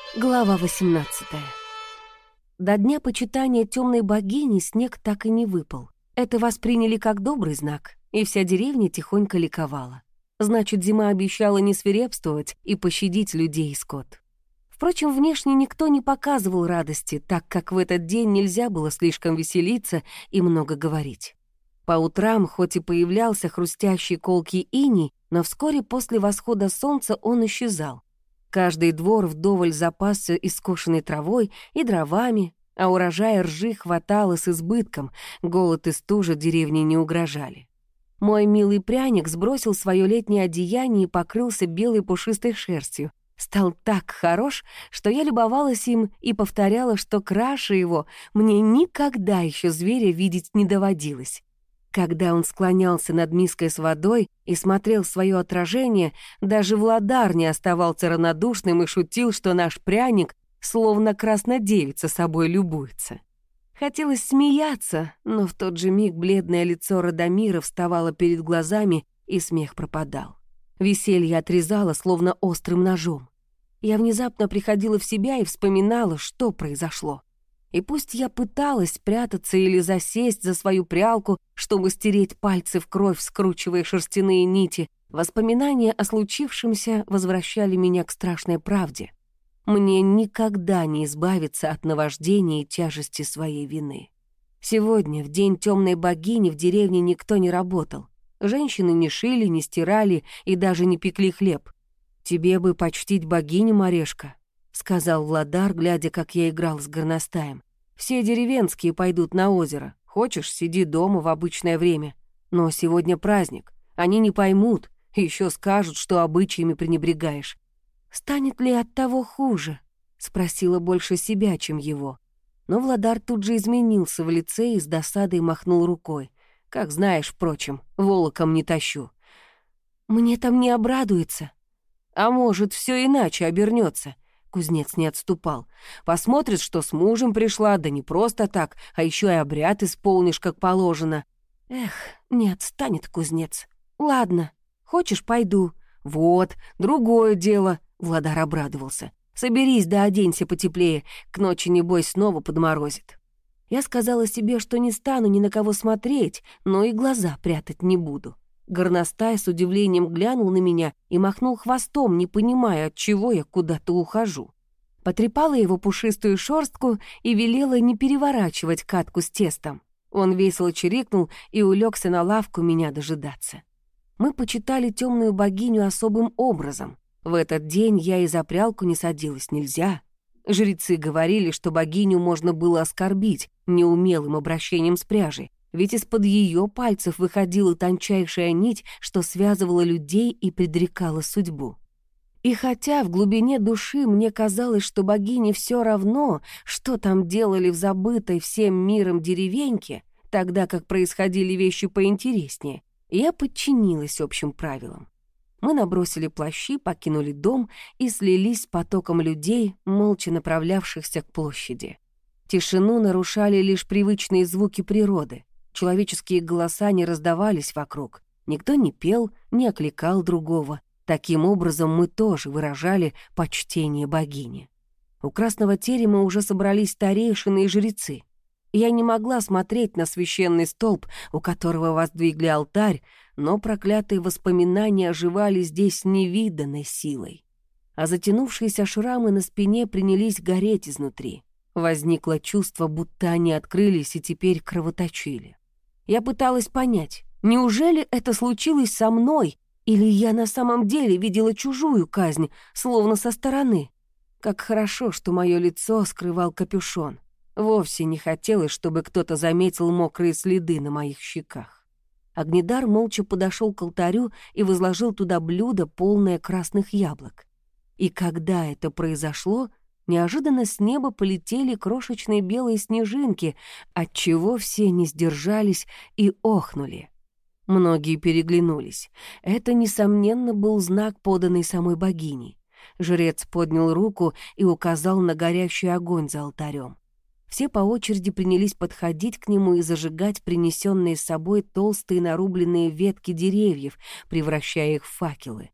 Глава 18. До дня почитания темной богини снег так и не выпал. Это восприняли как добрый знак, и вся деревня тихонько ликовала. Значит, зима обещала не свирепствовать и пощадить людей и скот. Впрочем, внешне никто не показывал радости, так как в этот день нельзя было слишком веселиться и много говорить. По утрам, хоть и появлялся хрустящий колкий иней, но вскоре после восхода солнца он исчезал. Каждый двор вдоволь запасся искошенной травой и дровами, а урожая ржи хватало с избытком, голод и стужа деревне не угрожали. Мой милый пряник сбросил свое летнее одеяние и покрылся белой пушистой шерстью. Стал так хорош, что я любовалась им и повторяла, что краше его мне никогда еще зверя видеть не доводилось. Когда он склонялся над миской с водой и смотрел в свое отражение, даже Владар не оставался равнодушным и шутил, что наш пряник словно краснодевица собой любуется. Хотелось смеяться, но в тот же миг бледное лицо Радомира вставало перед глазами, и смех пропадал. Веселье отрезало, словно острым ножом. Я внезапно приходила в себя и вспоминала, что произошло. И пусть я пыталась спрятаться или засесть за свою прялку, чтобы стереть пальцы в кровь, скручивая шерстяные нити, воспоминания о случившемся возвращали меня к страшной правде. Мне никогда не избавиться от наваждения и тяжести своей вины. Сегодня, в день темной богини, в деревне никто не работал. Женщины не шили, не стирали и даже не пекли хлеб. «Тебе бы почтить богиню, Марешка», — сказал Владар, глядя, как я играл с горностаем. «Все деревенские пойдут на озеро. Хочешь, сиди дома в обычное время. Но сегодня праздник. Они не поймут, еще скажут, что обычаями пренебрегаешь». «Станет ли от того хуже?» — спросила больше себя, чем его. Но Владар тут же изменился в лице и с досадой махнул рукой. «Как знаешь, впрочем, волоком не тащу». «Мне там не обрадуется». «А может, все иначе обернется. Кузнец не отступал. «Посмотрит, что с мужем пришла, да не просто так, а еще и обряд исполнишь, как положено». «Эх, не отстанет кузнец. Ладно, хочешь, пойду». «Вот, другое дело», — Владар обрадовался. «Соберись да оденься потеплее, к ночи, небось, снова подморозит». Я сказала себе, что не стану ни на кого смотреть, но и глаза прятать не буду. Горностай с удивлением глянул на меня и махнул хвостом, не понимая, от чего я куда-то ухожу. Потрепала его пушистую шерстку и велела не переворачивать катку с тестом. Он весело чирикнул и улегся на лавку меня дожидаться. Мы почитали темную богиню особым образом. В этот день я и за прялку не садилась, нельзя. Жрецы говорили, что богиню можно было оскорбить неумелым обращением с пряжей, ведь из-под ее пальцев выходила тончайшая нить, что связывала людей и предрекала судьбу. И хотя в глубине души мне казалось, что богине все равно, что там делали в забытой всем миром деревеньке, тогда как происходили вещи поинтереснее, я подчинилась общим правилам. Мы набросили плащи, покинули дом и слились с потоком людей, молча направлявшихся к площади. Тишину нарушали лишь привычные звуки природы. Человеческие голоса не раздавались вокруг. Никто не пел, не окликал другого. Таким образом, мы тоже выражали почтение богине. У красного терема уже собрались старейшины и жрецы. Я не могла смотреть на священный столб, у которого воздвигли алтарь, но проклятые воспоминания оживали здесь невиданной силой. А затянувшиеся шрамы на спине принялись гореть изнутри. Возникло чувство, будто они открылись и теперь кровоточили. Я пыталась понять, неужели это случилось со мной, или я на самом деле видела чужую казнь, словно со стороны. Как хорошо, что мое лицо скрывал капюшон. Вовсе не хотелось, чтобы кто-то заметил мокрые следы на моих щеках. Огнедар молча подошел к алтарю и возложил туда блюдо, полное красных яблок. И когда это произошло, неожиданно с неба полетели крошечные белые снежинки, отчего все не сдержались и охнули. Многие переглянулись. Это, несомненно, был знак, поданный самой богиней. Жрец поднял руку и указал на горящий огонь за алтарем. Все по очереди принялись подходить к нему и зажигать принесенные с собой толстые нарубленные ветки деревьев, превращая их в факелы.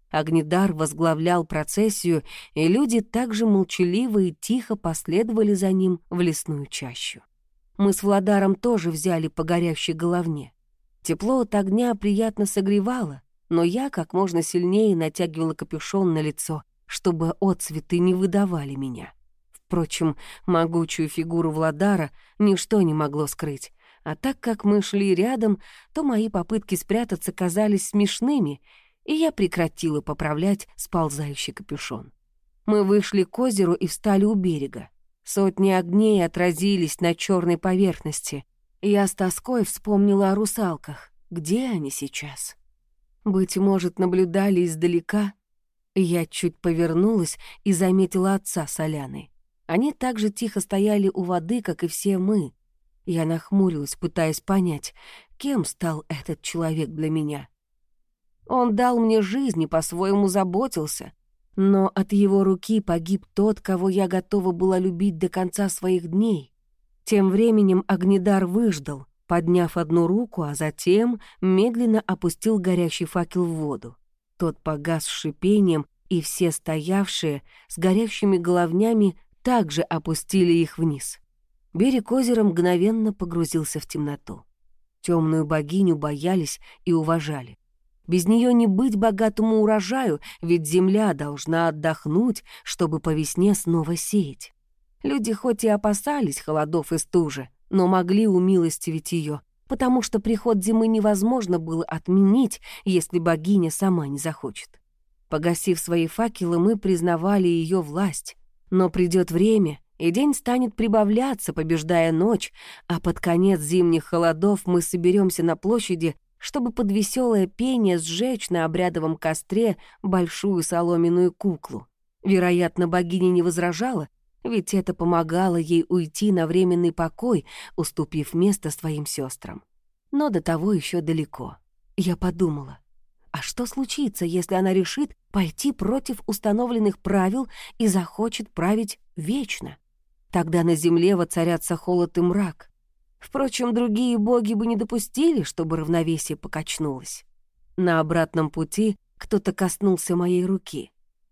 Огнедар возглавлял процессию, и люди также молчаливо и тихо последовали за ним в лесную чащу. Мы с Владаром тоже взяли по горящей головне. Тепло от огня приятно согревало, но я как можно сильнее натягивала капюшон на лицо, чтобы отцветы не выдавали меня. Впрочем, могучую фигуру Владара ничто не могло скрыть, а так как мы шли рядом, то мои попытки спрятаться казались смешными, и я прекратила поправлять сползающий капюшон. Мы вышли к озеру и встали у берега. Сотни огней отразились на черной поверхности. Я с тоской вспомнила о русалках. Где они сейчас? Быть может, наблюдали издалека? Я чуть повернулась и заметила отца с Аляной. Они так же тихо стояли у воды, как и все мы. Я нахмурилась, пытаясь понять, кем стал этот человек для меня. Он дал мне жизнь и по-своему заботился, но от его руки погиб тот, кого я готова была любить до конца своих дней. Тем временем Огнедар выждал, подняв одну руку, а затем медленно опустил горящий факел в воду. Тот погас с шипением, и все стоявшие с горящими головнями также опустили их вниз. Берег озера мгновенно погрузился в темноту. Темную богиню боялись и уважали. Без нее не быть богатому урожаю, ведь земля должна отдохнуть, чтобы по весне снова сеять. Люди хоть и опасались холодов и стужи, но могли умилостивить ее, потому что приход зимы невозможно было отменить, если богиня сама не захочет. Погасив свои факелы, мы признавали ее власть. Но придет время, и день станет прибавляться, побеждая ночь, а под конец зимних холодов мы соберемся на площади, чтобы под веселое пение сжечь на обрядовом костре большую соломенную куклу. Вероятно, богиня не возражала, ведь это помогало ей уйти на временный покой, уступив место своим сестрам. Но до того еще далеко. Я подумала, а что случится, если она решит пойти против установленных правил и захочет править вечно? Тогда на земле воцарятся холод и мрак. Впрочем, другие боги бы не допустили, чтобы равновесие покачнулось. На обратном пути кто-то коснулся моей руки.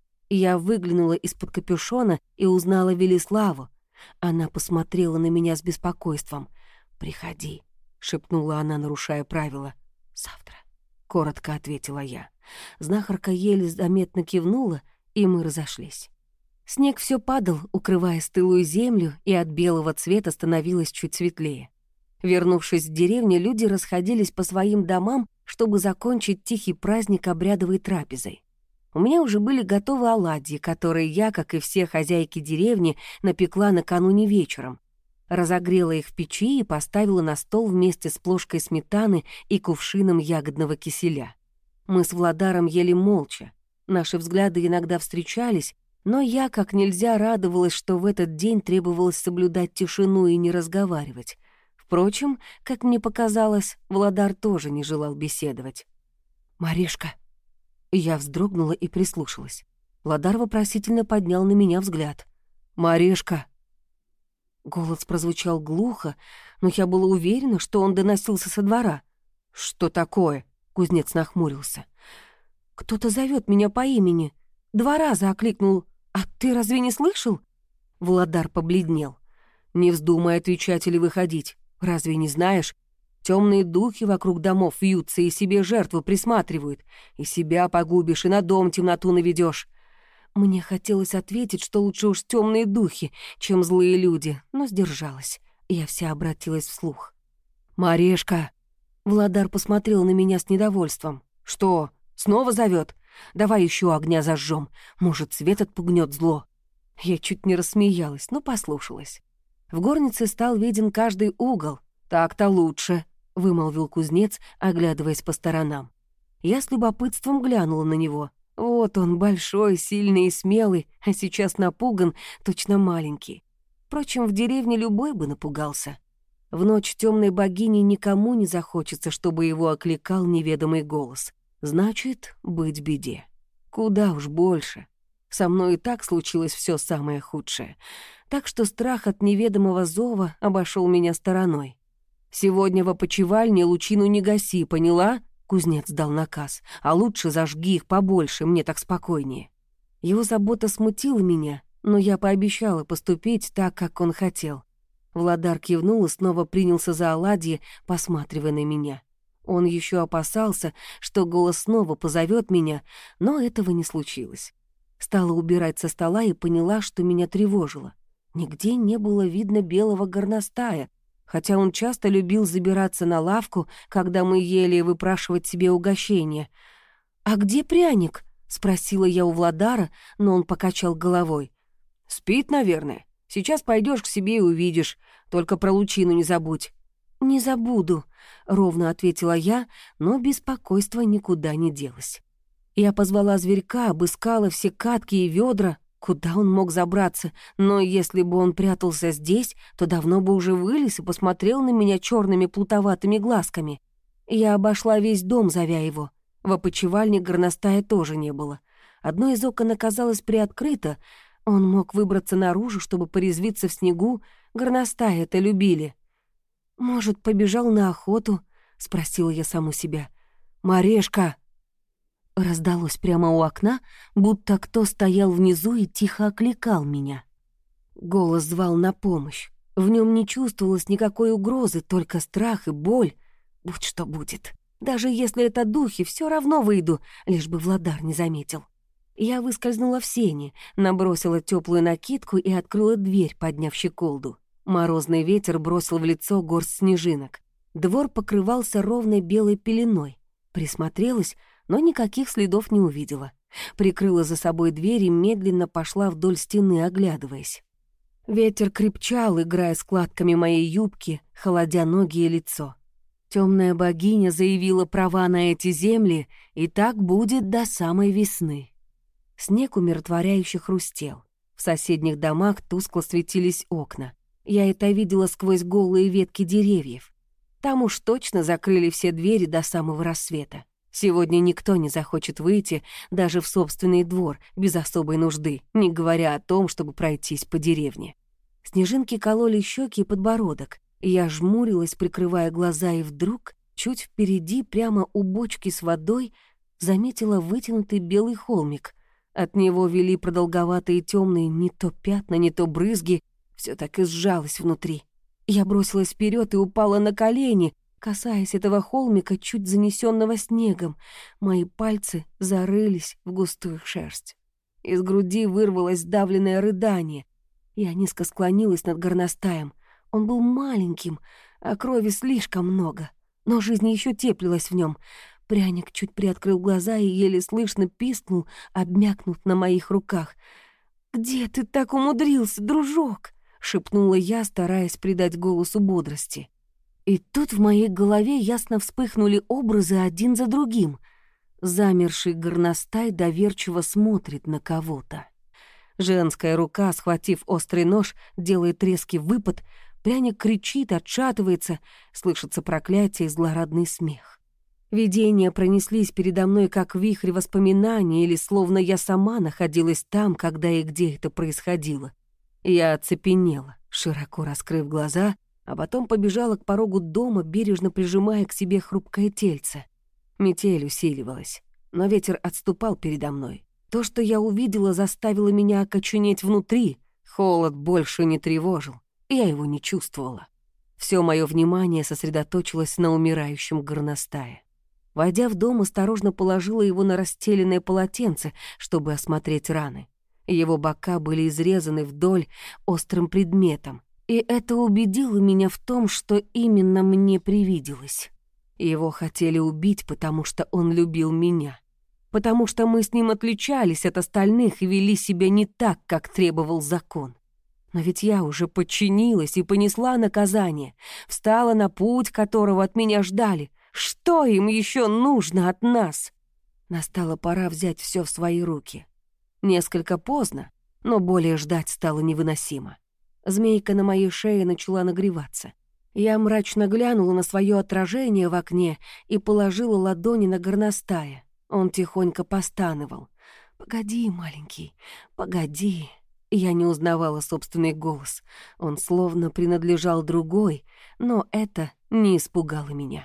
Я выглянула из-под капюшона и узнала Велиславу. Она посмотрела на меня с беспокойством. «Приходи», — шепнула она, нарушая правила. «Завтра», — коротко ответила я. Знахарка еле заметно кивнула, и мы разошлись. Снег все падал, укрывая стылую землю, и от белого цвета становилось чуть светлее. Вернувшись в деревню, люди расходились по своим домам, чтобы закончить тихий праздник обрядовой трапезой. У меня уже были готовы оладьи, которые я, как и все хозяйки деревни, напекла накануне вечером. Разогрела их в печи и поставила на стол вместе с плошкой сметаны и кувшином ягодного киселя. Мы с Владаром ели молча. Наши взгляды иногда встречались, но я как нельзя радовалась, что в этот день требовалось соблюдать тишину и не разговаривать. Впрочем, как мне показалось, Владар тоже не желал беседовать. «Маришка!» Я вздрогнула и прислушалась. Владар вопросительно поднял на меня взгляд. «Маришка!» Голос прозвучал глухо, но я была уверена, что он доносился со двора. «Что такое?» — кузнец нахмурился. «Кто-то зовет меня по имени. 2 раза окликнул. А ты разве не слышал?» Владар побледнел. «Не вздумай отвечать или выходить. Разве не знаешь? Темные духи вокруг домов вьются и себе жертву присматривают. И себя погубишь, и на дом темноту наведешь. Мне хотелось ответить, что лучше уж темные духи, чем злые люди, но сдержалась. Я вся обратилась вслух. «Марешка!» Владар посмотрел на меня с недовольством. «Что, снова зовет? Давай еще огня зажжем. Может, свет отпугнет зло». Я чуть не рассмеялась, но послушалась. В горнице стал виден каждый угол. «Так-то лучше», — вымолвил кузнец, оглядываясь по сторонам. Я с любопытством глянула на него. Вот он, большой, сильный и смелый, а сейчас напуган, точно маленький. Впрочем, в деревне любой бы напугался. В ночь темной богини никому не захочется, чтобы его окликал неведомый голос. Значит, быть беде. Куда уж больше. Со мной и так случилось все самое худшее. Так что страх от неведомого зова обошел меня стороной. «Сегодня в опочивальне лучину не гаси, поняла?» Кузнец дал наказ. «А лучше зажги их побольше, мне так спокойнее». Его забота смутила меня, но я пообещала поступить так, как он хотел. Владар кивнул и снова принялся за оладьи, посматривая на меня. Он еще опасался, что голос снова позовет меня, но этого не случилось. Стала убирать со стола и поняла, что меня тревожило. Нигде не было видно белого горностая, хотя он часто любил забираться на лавку, когда мы ели и выпрашивать себе угощение. «А где пряник?» — спросила я у Владара, но он покачал головой. «Спит, наверное. Сейчас пойдешь к себе и увидишь. Только про лучину не забудь». «Не забуду», — ровно ответила я, но беспокойство никуда не делось. Я позвала зверька, обыскала все катки и ведра. Куда он мог забраться? Но если бы он прятался здесь, то давно бы уже вылез и посмотрел на меня черными плутоватыми глазками. Я обошла весь дом, зовя его. В опочивальне горностая тоже не было. Одно из окон оказалось приоткрыто. Он мог выбраться наружу, чтобы порезвиться в снегу. Горностаи это любили. «Может, побежал на охоту?» — спросила я саму себя. «Марешка!» Раздалось прямо у окна, будто кто стоял внизу и тихо окликал меня. Голос звал на помощь. В нем не чувствовалось никакой угрозы, только страх и боль. Будь что будет. Даже если это духи, все равно выйду, лишь бы Владар не заметил. Я выскользнула в сени, набросила теплую накидку и открыла дверь, подняв щеколду. Морозный ветер бросил в лицо горсть снежинок. Двор покрывался ровной белой пеленой. Присмотрелась, но никаких следов не увидела. Прикрыла за собой дверь и медленно пошла вдоль стены, оглядываясь. Ветер крепчал, играя складками моей юбки, холодя ноги и лицо. Темная богиня заявила права на эти земли, и так будет до самой весны. Снег умиротворяюще хрустел. В соседних домах тускло светились окна. Я это видела сквозь голые ветки деревьев. Там уж точно закрыли все двери до самого рассвета. Сегодня никто не захочет выйти даже в собственный двор без особой нужды, не говоря о том, чтобы пройтись по деревне. Снежинки кололи щеки и подбородок. Я жмурилась, прикрывая глаза, и вдруг, чуть впереди, прямо у бочки с водой, заметила вытянутый белый холмик. От него вели продолговатые темные не то пятна, не то брызги. Все так и сжалось внутри. Я бросилась вперед и упала на колени, касаясь этого холмика, чуть занесенного снегом. Мои пальцы зарылись в густую шерсть. Из груди вырвалось давленное рыдание. Я низко склонилась над горностаем. Он был маленьким, а крови слишком много, но жизнь еще теплилась в нем. Пряник чуть приоткрыл глаза и еле слышно пискнул, обмякнув на моих руках. «Где ты так умудрился, дружок?» — шепнула я, стараясь придать голосу бодрости. И тут в моей голове ясно вспыхнули образы один за другим. Замерший горностай доверчиво смотрит на кого-то. Женская рука, схватив острый нож, делает резкий выпад. Пряник кричит, отшатывается, слышится проклятие и злорадный смех. Видения пронеслись передо мной, как вихрь воспоминаний, или словно я сама находилась там, когда и где это происходило. Я оцепенела, широко раскрыв глаза, а потом побежала к порогу дома, бережно прижимая к себе хрупкое тельце. Метель усиливалась, но ветер отступал передо мной. То, что я увидела, заставило меня окоченеть внутри. Холод больше не тревожил, я его не чувствовала. Все мое внимание сосредоточилось на умирающем горностае. Войдя в дом, осторожно положила его на расстеленное полотенце, чтобы осмотреть раны. Его бока были изрезаны вдоль острым предметом, и это убедило меня в том, что именно мне привиделось. Его хотели убить, потому что он любил меня. Потому что мы с ним отличались от остальных и вели себя не так, как требовал закон. Но ведь я уже подчинилась и понесла наказание, встала на путь, которого от меня ждали. Что им еще нужно от нас? Настала пора взять все в свои руки. Несколько поздно, но более ждать стало невыносимо. Змейка на моей шее начала нагреваться. Я мрачно глянула на свое отражение в окне и положила ладони на горностая. Он тихонько постановал. «Погоди, маленький, погоди». Я не узнавала собственный голос. Он словно принадлежал другой, но это не испугало меня.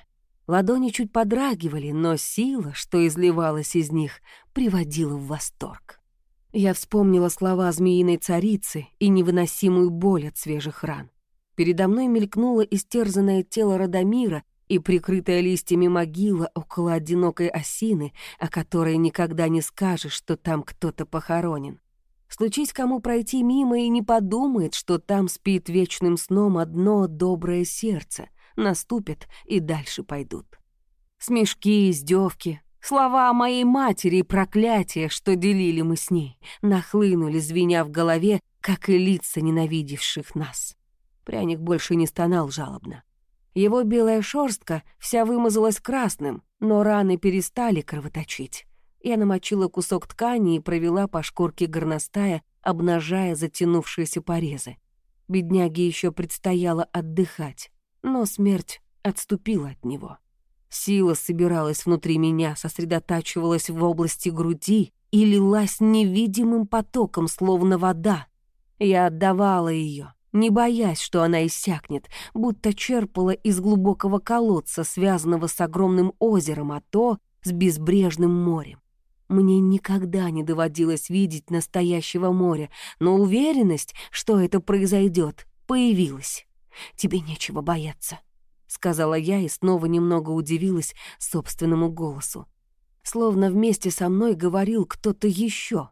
Ладони чуть подрагивали, но сила, что изливалась из них, приводила в восторг. Я вспомнила слова змеиной царицы и невыносимую боль от свежих ран. Передо мной мелькнуло истерзанное тело Радомира и прикрытая листьями могила около одинокой осины, о которой никогда не скажешь, что там кто-то похоронен. Случись кому пройти мимо и не подумает, что там спит вечным сном одно доброе сердце, наступят и дальше пойдут. Смешки, издевки, слова о моей матери и проклятия, что делили мы с ней, нахлынули, звеня в голове, как и лица ненавидевших нас. Пряник больше не стонал жалобно. Его белая шерстка вся вымазалась красным, но раны перестали кровоточить. Я намочила кусок ткани и провела по шкурке горностая, обнажая затянувшиеся порезы. Бедняге еще предстояло отдыхать, но смерть отступила от него. Сила собиралась внутри меня, сосредотачивалась в области груди и лилась невидимым потоком, словно вода. Я отдавала ее, не боясь, что она иссякнет, будто черпала из глубокого колодца, связанного с огромным озером, а то с безбрежным морем. Мне никогда не доводилось видеть настоящего моря, но уверенность, что это произойдет, появилась. «Тебе нечего бояться», — сказала я и снова немного удивилась собственному голосу. Словно вместе со мной говорил кто-то еще.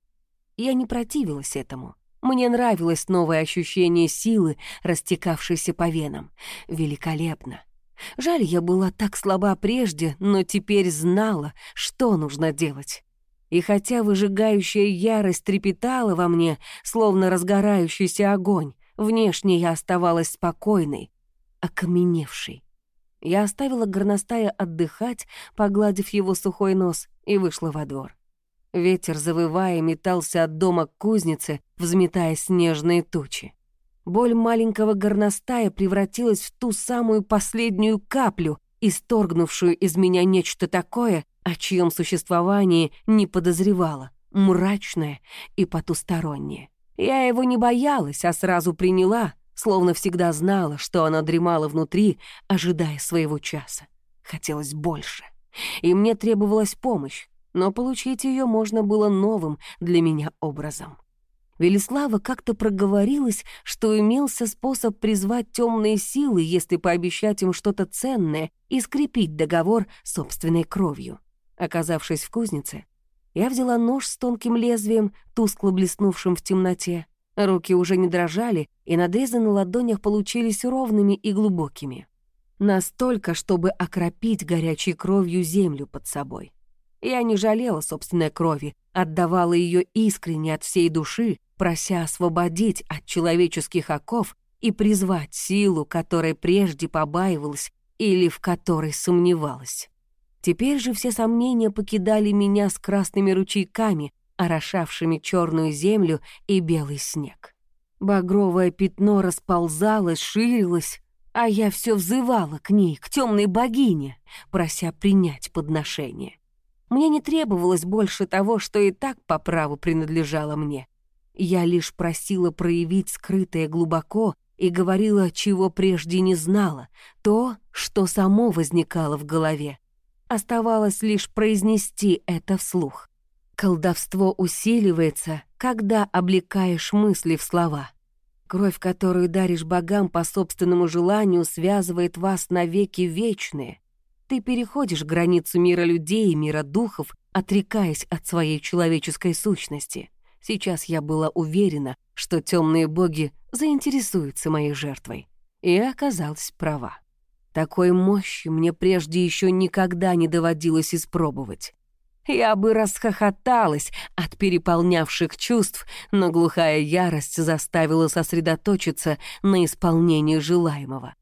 Я не противилась этому. Мне нравилось новое ощущение силы, растекавшейся по венам. Великолепно. Жаль, я была так слаба прежде, но теперь знала, что нужно делать. И хотя выжигающая ярость трепетала во мне, словно разгорающийся огонь, внешне я оставалась спокойной, окаменевшей. Я оставила горностая отдыхать, погладив его сухой нос, и вышла во двор. Ветер, завывая, метался от дома к кузнице, взметая снежные тучи. Боль маленького горностая превратилась в ту самую последнюю каплю, исторгнувшую из меня нечто такое, о чьем существовании не подозревала, мрачное и потустороннее. Я его не боялась, а сразу приняла, словно всегда знала, что она дремала внутри, ожидая своего часа. Хотелось больше, и мне требовалась помощь, но получить ее можно было новым для меня образом. Велислава как-то проговорилась, что имелся способ призвать темные силы, если пообещать им что-то ценное и скрепить договор собственной кровью. Оказавшись в кузнице, я взяла нож с тонким лезвием, тускло блеснувшим в темноте. Руки уже не дрожали, и надрезы на ладонях получились ровными и глубокими. Настолько, чтобы окропить горячей кровью землю под собой. Я не жалела собственной крови, отдавала ее искренне от всей души, прося освободить от человеческих оков и призвать силу, которой прежде побаивалась или в которой сомневалась. Теперь же все сомнения покидали меня с красными ручейками, орошавшими черную землю и белый снег. Багровое пятно расползалось, ширилось, а я все взывала к ней, к темной богине, прося принять подношение. Мне не требовалось больше того, что и так по праву принадлежало мне. Я лишь просила проявить скрытое глубоко и говорила, чего прежде не знала, то, что само возникало в голове. Оставалось лишь произнести это вслух. Колдовство усиливается, когда облекаешь мысли в слова. Кровь, которую даришь богам по собственному желанию, связывает вас навеки вечные. Ты переходишь границу мира людей и мира духов, отрекаясь от своей человеческой сущности. Сейчас я была уверена, что темные боги заинтересуются моей жертвой. И оказалась права. Такой мощи мне прежде еще никогда не доводилось испробовать. Я бы расхохоталась от переполнявших чувств, но глухая ярость заставила сосредоточиться на исполнении желаемого.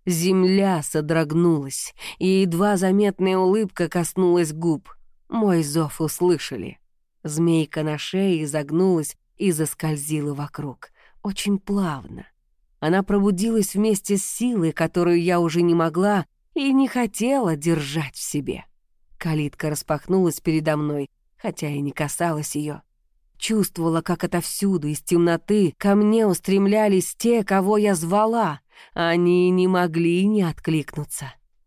Земля содрогнулась, и едва заметная улыбка коснулась губ. Мой зов услышали. Змейка на шее изогнулась и заскользила вокруг. Очень плавно. Она пробудилась вместе с силой, которую я уже не могла и не хотела держать в себе. Калитка распахнулась передо мной, хотя и не касалась ее. Чувствовала, как отовсюду, из темноты, ко мне устремлялись те, кого я звала. Они не могли не откликнуться.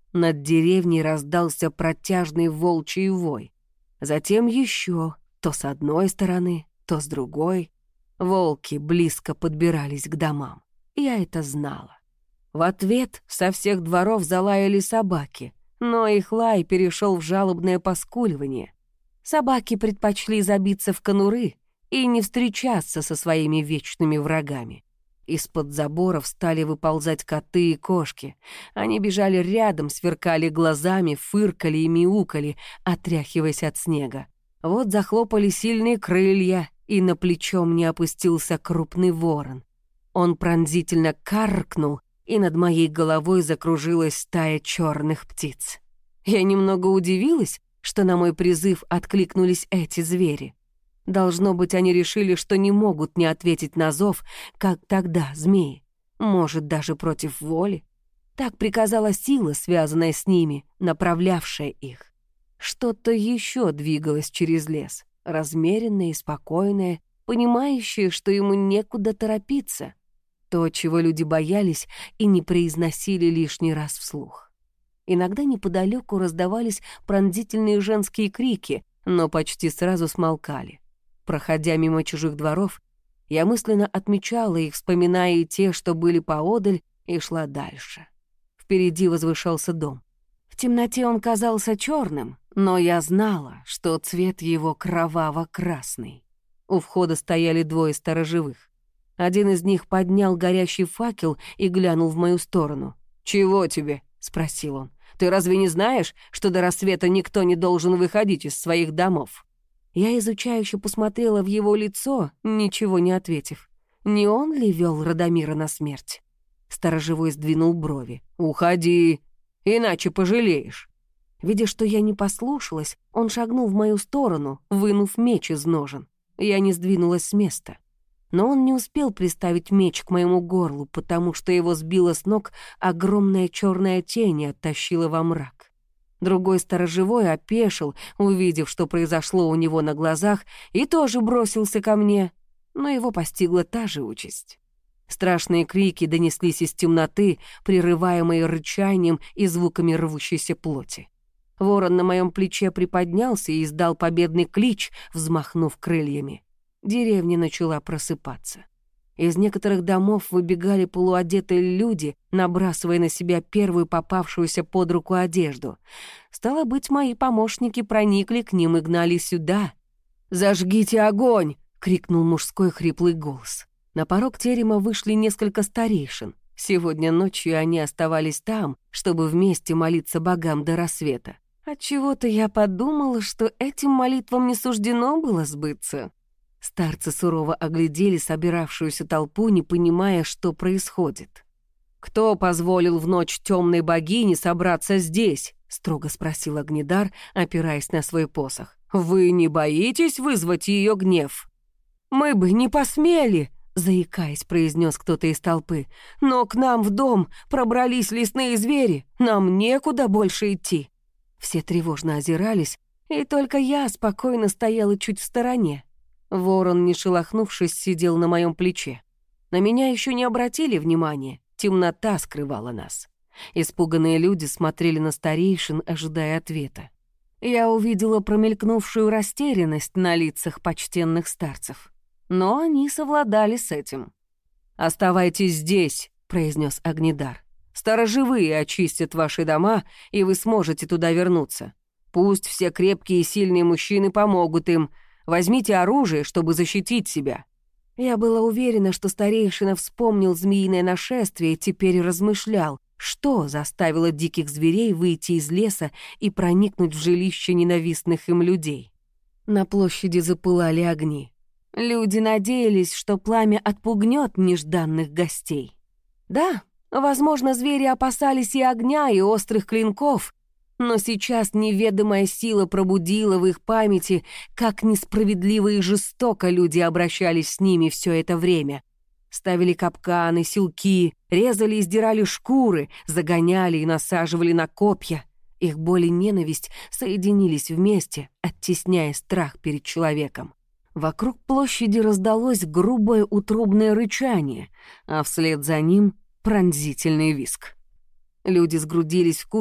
Над деревней раздался протяжный волчий вой. Затем еще, то с одной стороны, то с другой. Волки близко подбирались к домам. Я это знала. В ответ со всех дворов залаяли собаки, но их лай перешел в жалобное поскуливание. Собаки предпочли забиться в конуры и не встречаться со своими вечными врагами. Из-под заборов стали выползать коты и кошки. Они бежали рядом, сверкали глазами, фыркали и мяукали, отряхиваясь от снега. Вот захлопали сильные крылья, и на плечо мне опустился крупный ворон. Он пронзительно каркнул, и над моей головой закружилась стая черных птиц. Я немного удивилась, что на мой призыв откликнулись эти звери. Должно быть, они решили, что не могут не ответить на зов, как тогда змеи. Может, даже против воли. Так приказала сила, связанная с ними, направлявшая их. Что-то еще двигалось через лес, размеренное и спокойное, понимающее, что ему некуда торопиться. То, чего люди боялись и не произносили лишний раз вслух. Иногда неподалеку раздавались пронзительные женские крики, но почти сразу смолкали. Проходя мимо чужих дворов, я мысленно отмечала их, вспоминая и те, что были поодаль, и шла дальше. Впереди возвышался дом. В темноте он казался черным, но я знала, что цвет его кроваво-красный. У входа стояли двое сторожевых. Один из них поднял горящий факел и глянул в мою сторону. «Чего тебе?» — спросил он. «Ты разве не знаешь, что до рассвета никто не должен выходить из своих домов?» Я изучающе посмотрела в его лицо, ничего не ответив. Не он ли вел Радомира на смерть? Сторожевой сдвинул брови. «Уходи, иначе пожалеешь». Видя, что я не послушалась, он шагнул в мою сторону, вынув меч из ножен. Я не сдвинулась с места. Но он не успел приставить меч к моему горлу, потому что его сбила с ног огромная черная тень и оттащила во мрак. Другой сторожевой опешил, увидев, что произошло у него на глазах, и тоже бросился ко мне, но его постигла та же участь. Страшные крики донеслись из темноты, прерываемые рычанием и звуками рвущейся плоти. Ворон на моем плече приподнялся и издал победный клич, взмахнув крыльями. Деревня начала просыпаться. Из некоторых домов выбегали полуодетые люди, набрасывая на себя первую попавшуюся под руку одежду. Стало быть, мои помощники проникли к ним и гнали сюда. «Зажгите огонь!» — крикнул мужской хриплый голос. На порог терема вышли несколько старейшин. Сегодня ночью они оставались там, чтобы вместе молиться богам до рассвета. Отчего-то я подумала, что этим молитвам не суждено было сбыться. Старцы сурово оглядели собиравшуюся толпу, не понимая, что происходит. «Кто позволил в ночь темной богине собраться здесь?» — строго спросил Огнедар, опираясь на свой посох. «Вы не боитесь вызвать ее гнев?» «Мы бы не посмели!» — заикаясь, произнес кто-то из толпы. «Но к нам в дом пробрались лесные звери, нам некуда больше идти». Все тревожно озирались, и только я спокойно стояла чуть в стороне. Ворон, не шелохнувшись, сидел на моем плече. На меня еще не обратили внимания, темнота скрывала нас. Испуганные люди смотрели на старейшин, ожидая ответа. Я увидела промелькнувшую растерянность на лицах почтенных старцев. Но они совладали с этим. «Оставайтесь здесь», — произнес Огнедар. «Сторожевые очистят ваши дома, и вы сможете туда вернуться. Пусть все крепкие и сильные мужчины помогут им. Возьмите оружие, чтобы защитить себя». Я была уверена, что старейшина вспомнил змеиное нашествие и теперь размышлял, что заставило диких зверей выйти из леса и проникнуть в жилище ненавистных им людей. На площади запылали огни. Люди надеялись, что пламя отпугнет нежданных гостей. Да, возможно, звери опасались и огня, и острых клинков, но сейчас неведомая сила пробудила в их памяти, как несправедливо и жестоко люди обращались с ними все это время. Ставили капканы, силки, резали и сдирали шкуры, загоняли и насаживали на копья. Их боль и ненависть соединились вместе, оттесняя страх перед человеком. Вокруг площади раздалось грубое утробное рычание, а вслед за ним пронзительный визг. Люди сгрудились в кучу,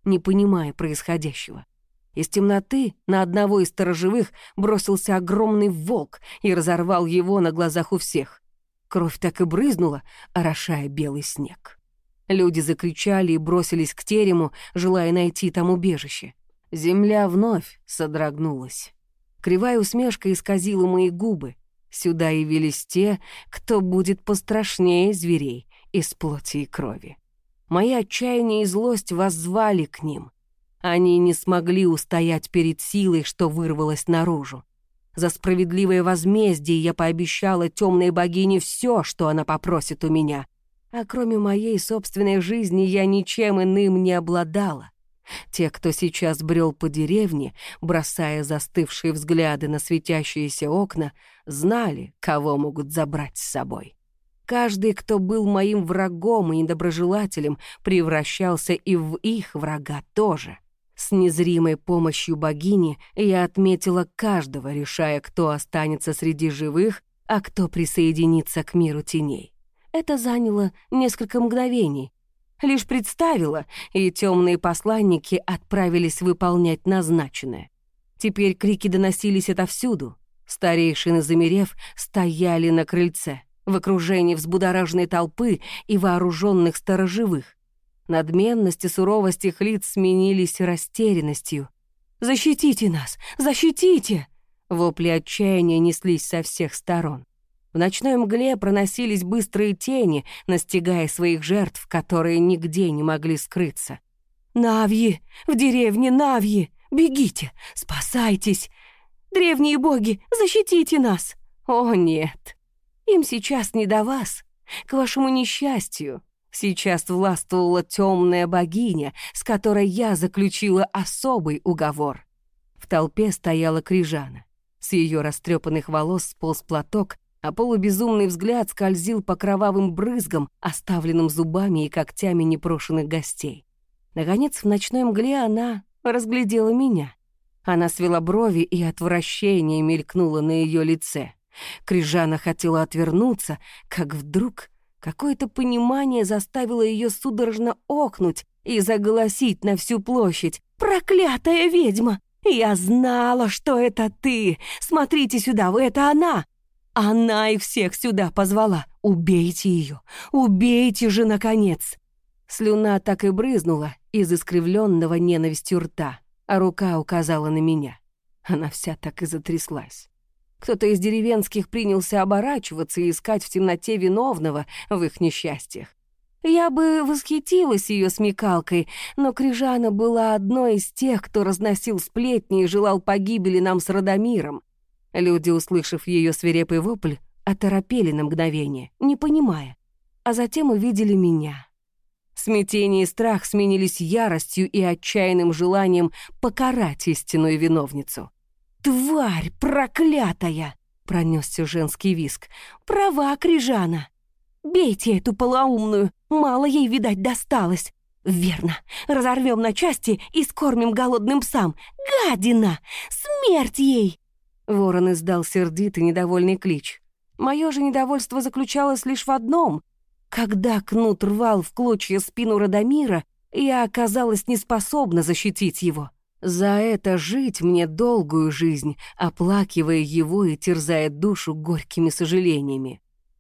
не понимая происходящего. Из темноты на одного из сторожевых бросился огромный волк и разорвал его на глазах у всех. Кровь так и брызнула, орошая белый снег. Люди закричали и бросились к терему, желая найти там убежище. Земля вновь содрогнулась. Кривая усмешка исказила мои губы. Сюда явились те, кто будет пострашнее зверей из плоти и крови. Мои отчаяние и злость воззвали к ним. Они не смогли устоять перед силой, что вырвалась наружу. За справедливое возмездие я пообещала темной богине все, что она попросит у меня. А кроме моей собственной жизни я ничем иным не обладала. Те, кто сейчас брел по деревне, бросая застывшие взгляды на светящиеся окна, знали, кого могут забрать с собой. Каждый, кто был моим врагом и недоброжелателем, превращался и в их врага тоже. С незримой помощью богини я отметила каждого, решая, кто останется среди живых, а кто присоединится к миру теней. Это заняло несколько мгновений. Лишь представила, и темные посланники отправились выполнять назначенное. Теперь крики доносились отовсюду. Старейшины, замерев, стояли на крыльце, в окружении взбудораженной толпы и вооруженных сторожевых. Надменность и суровость их лиц сменились растерянностью. «Защитите нас! Защитите!» Вопли отчаяния неслись со всех сторон. В ночной мгле проносились быстрые тени, настигая своих жертв, которые нигде не могли скрыться. «Навьи! В деревне Навьи! Бегите! Спасайтесь! Древние боги, защитите нас!» «О, нет! Им сейчас не до вас! К вашему несчастью! Сейчас властвовала темная богиня, с которой я заключила особый уговор». В толпе стояла Крижана. С ее растрепанных волос сполз платок, а полубезумный взгляд скользил по кровавым брызгам, оставленным зубами и когтями непрошенных гостей. Наконец, в ночной мгле она разглядела меня. Она свела брови, и отвращение мелькнуло на ее лице. Крижана хотела отвернуться, как вдруг какое-то понимание заставило ее судорожно охнуть и заголосить на всю площадь. «Проклятая ведьма! Я знала, что это ты! Смотрите сюда, это она! Она и всех сюда позвала! Убейте ее! Убейте же, наконец!» Слюна так и брызнула из искривленного ненавистью рта, а рука указала на меня. Она вся так и затряслась. Кто-то из деревенских принялся оборачиваться и искать в темноте виновного в их несчастьях. Я бы восхитилась ее смекалкой, но Крижана была одной из тех, кто разносил сплетни и желал погибели нам с Радомиром. Люди, услышав ее свирепый вопль, оторопели на мгновение, не понимая, а затем увидели меня. Смятение и страх сменились яростью и отчаянным желанием покарать истинную виновницу. «Тварь проклятая!» — пронесся женский визг. «Права, Крижана! Бейте эту полоумную, мало ей, видать, досталось. Верно, разорвем на части и скормим голодным псам. Гадина! Смерть ей!» Ворон издал сердитый недовольный клич. Мое же недовольство заключалось лишь в одном. Когда кнут рвал в клочья спину Радомира, я оказалась неспособна защитить его. За это жить мне долгую жизнь, оплакивая его и терзая душу горькими сожалениями.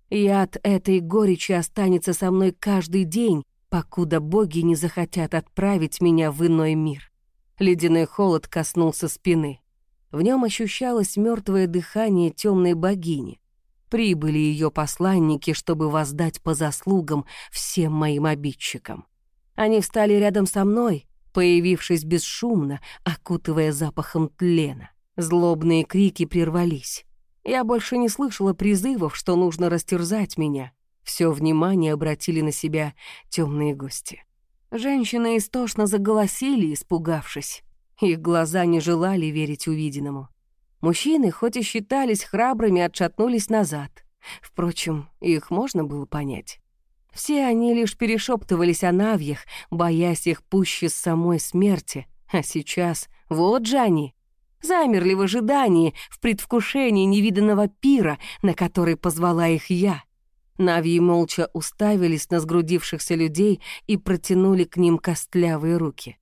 Яд этой горечи останется со мной каждый день, покуда боги не захотят отправить меня в иной мир. Ледяной холод коснулся спины. В нем ощущалось мертвое дыхание темной богини. Прибыли ее посланники, чтобы воздать по заслугам всем моим обидчикам. Они встали рядом со мной, появившись бесшумно, окутывая запахом тлена. Злобные крики прервались. Я больше не слышала призывов, что нужно растерзать меня. Все внимание обратили на себя темные гости. Женщины истошно заголосили, испугавшись. Их глаза не желали верить увиденному. Мужчины, хоть и считались храбрыми, отшатнулись назад. Впрочем, их можно было понять. Все они лишь перешептывались о навьях, боясь их пуще самой смерти. А сейчас вот же они. Замерли в ожидании, в предвкушении невиданного пира, на который позвала их я. Навьи молча уставились на сгрудившихся людей и протянули к ним костлявые руки.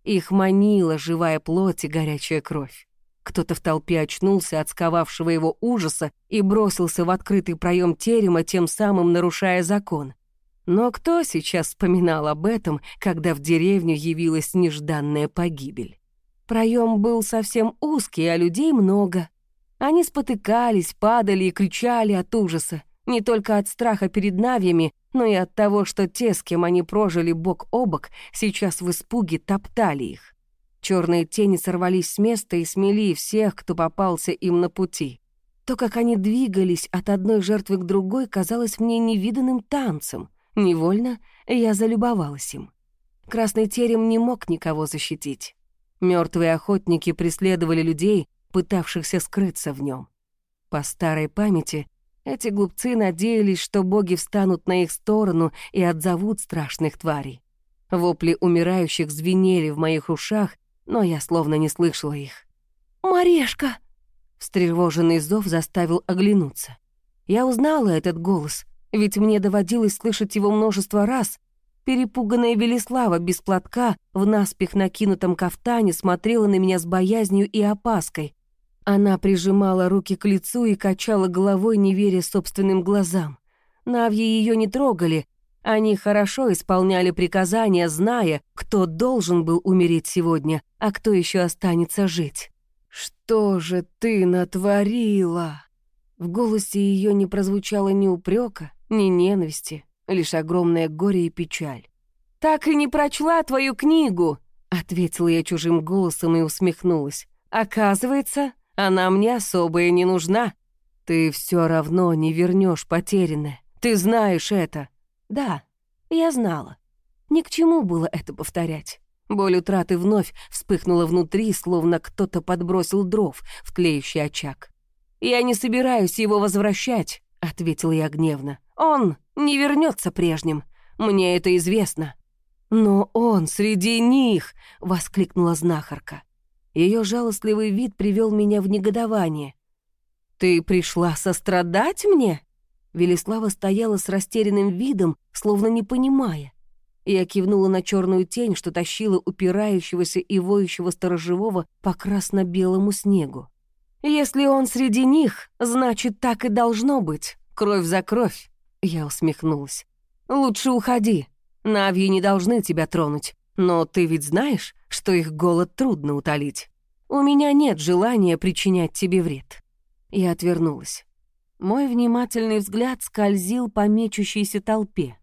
Их манила живая плоть и горячая кровь. Кто-то в толпе очнулся от сковавшего его ужаса и бросился в открытый проем терема, тем самым нарушая закон. Но кто сейчас вспоминал об этом, когда в деревню явилась нежданная погибель? Проем был совсем узкий, а людей много. Они спотыкались, падали и кричали от ужаса, не только от страха перед навьями, но и от того, что те, с кем они прожили бок о бок, сейчас в испуге топтали их. Черные тени сорвались с места и смели всех, кто попался им на пути. То, как они двигались от одной жертвы к другой, казалось мне невиданным танцем. Невольно я залюбовалась им. Красный терем не мог никого защитить. Мертвые охотники преследовали людей, пытавшихся скрыться в нем. По старой памяти эти глупцы надеялись, что боги встанут на их сторону и отзовут страшных тварей. Вопли умирающих звенели в моих ушах, но я словно не слышала их. «Марешка!» Встревоженный зов заставил оглянуться. Я узнала этот голос, ведь мне доводилось слышать его множество раз. Перепуганная Велислава без платка в наспех накинутом кафтане смотрела на меня с боязнью и опаской. Она прижимала руки к лицу и качала головой, не веря собственным глазам. Навьи ее не трогали. Они хорошо исполняли приказания, зная, кто должен был умереть сегодня, а кто еще останется жить. «Что же ты натворила?» В голосе ее не прозвучало ни упрека, ни ненависти, лишь огромное горе и печаль. «Так и не прочла твою книгу», — ответила я чужим голосом и усмехнулась. «Оказывается, она мне особо и не нужна. Ты все равно не вернешь потерянное. Ты знаешь это». Да, я знала. Ни к чему было это повторять. Боль утраты вновь вспыхнула внутри, словно кто-то подбросил дров в тлеющий очаг. «Я не собираюсь его возвращать», — ответила я гневно. «Он не вернется прежним. Мне это известно». «Но он среди них!» — воскликнула знахарка. Ее жалостливый вид привел меня в негодование. «Ты пришла сострадать мне?» Велислава стояла с растерянным видом, словно не понимая. Я кивнула на черную тень, что тащила упирающегося и воющего сторожевого по красно-белому снегу. «Если он среди них, значит, так и должно быть. Кровь за кровь», — я усмехнулась. «Лучше уходи. Навьи не должны тебя тронуть. Но ты ведь знаешь, что их голод трудно утолить. У меня нет желания причинять тебе вред». Я отвернулась. Мой внимательный взгляд скользил по мечущейся толпе.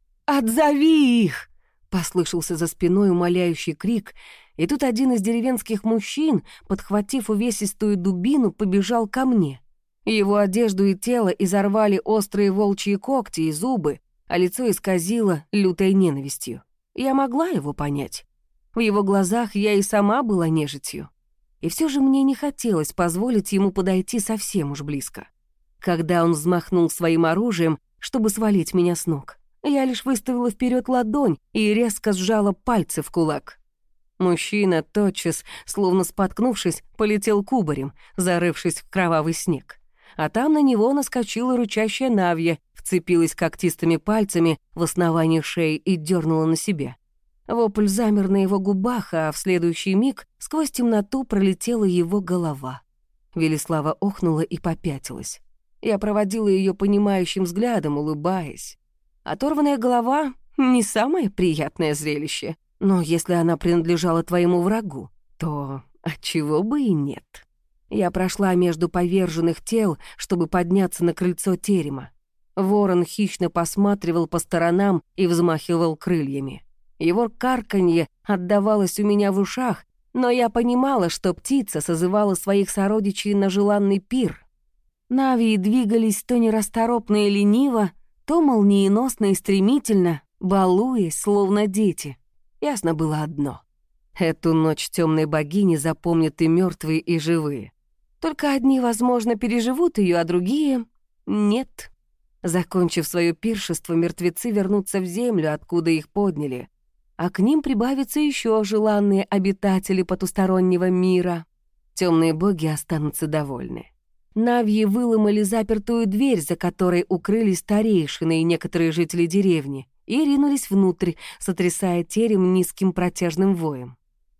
«Отзови их!» — послышался за спиной умоляющий крик, и тут один из деревенских мужчин, подхватив увесистую дубину, побежал ко мне. Его одежду и тело изорвали острые волчьи когти и зубы, а лицо исказило лютой ненавистью. Я могла его понять. В его глазах я и сама была нежитью. И все же мне не хотелось позволить ему подойти совсем уж близко. Когда он взмахнул своим оружием, чтобы свалить меня с ног, я лишь выставила вперед ладонь и резко сжала пальцы в кулак. Мужчина тотчас, словно споткнувшись, полетел кубарем, зарывшись в кровавый снег. А там на него наскочила рычащая Навья, вцепилась когтистыми пальцами в основание шеи и дернула на себя. Вопль замер на его губах, а в следующий миг сквозь темноту пролетела его голова. Велислава охнула и попятилась. Я проводила ее понимающим взглядом, улыбаясь. Оторванная голова — не самое приятное зрелище, но если она принадлежала твоему врагу, то отчего бы и нет. Я прошла между поверженных тел, чтобы подняться на крыльцо терема. Ворон хищно посматривал по сторонам и взмахивал крыльями. Его карканье отдавалось у меня в ушах, но я понимала, что птица созывала своих сородичей на желанный пир. Навьи двигались то нерасторопно и лениво, то молниеносно и стремительно, балуясь, словно дети. Ясно было одно. Эту ночь темной богини запомнят и мертвые, и живые. Только одни, возможно, переживут ее, а другие — нет. Закончив свое пиршество, мертвецы вернутся в землю, откуда их подняли, а к ним прибавятся еще желанные обитатели потустороннего мира. Темные боги останутся довольны. Навьи выломали запертую дверь, за которой укрылись старейшины и некоторые жители деревни, и ринулись внутрь, сотрясая терем низким протяжным воем.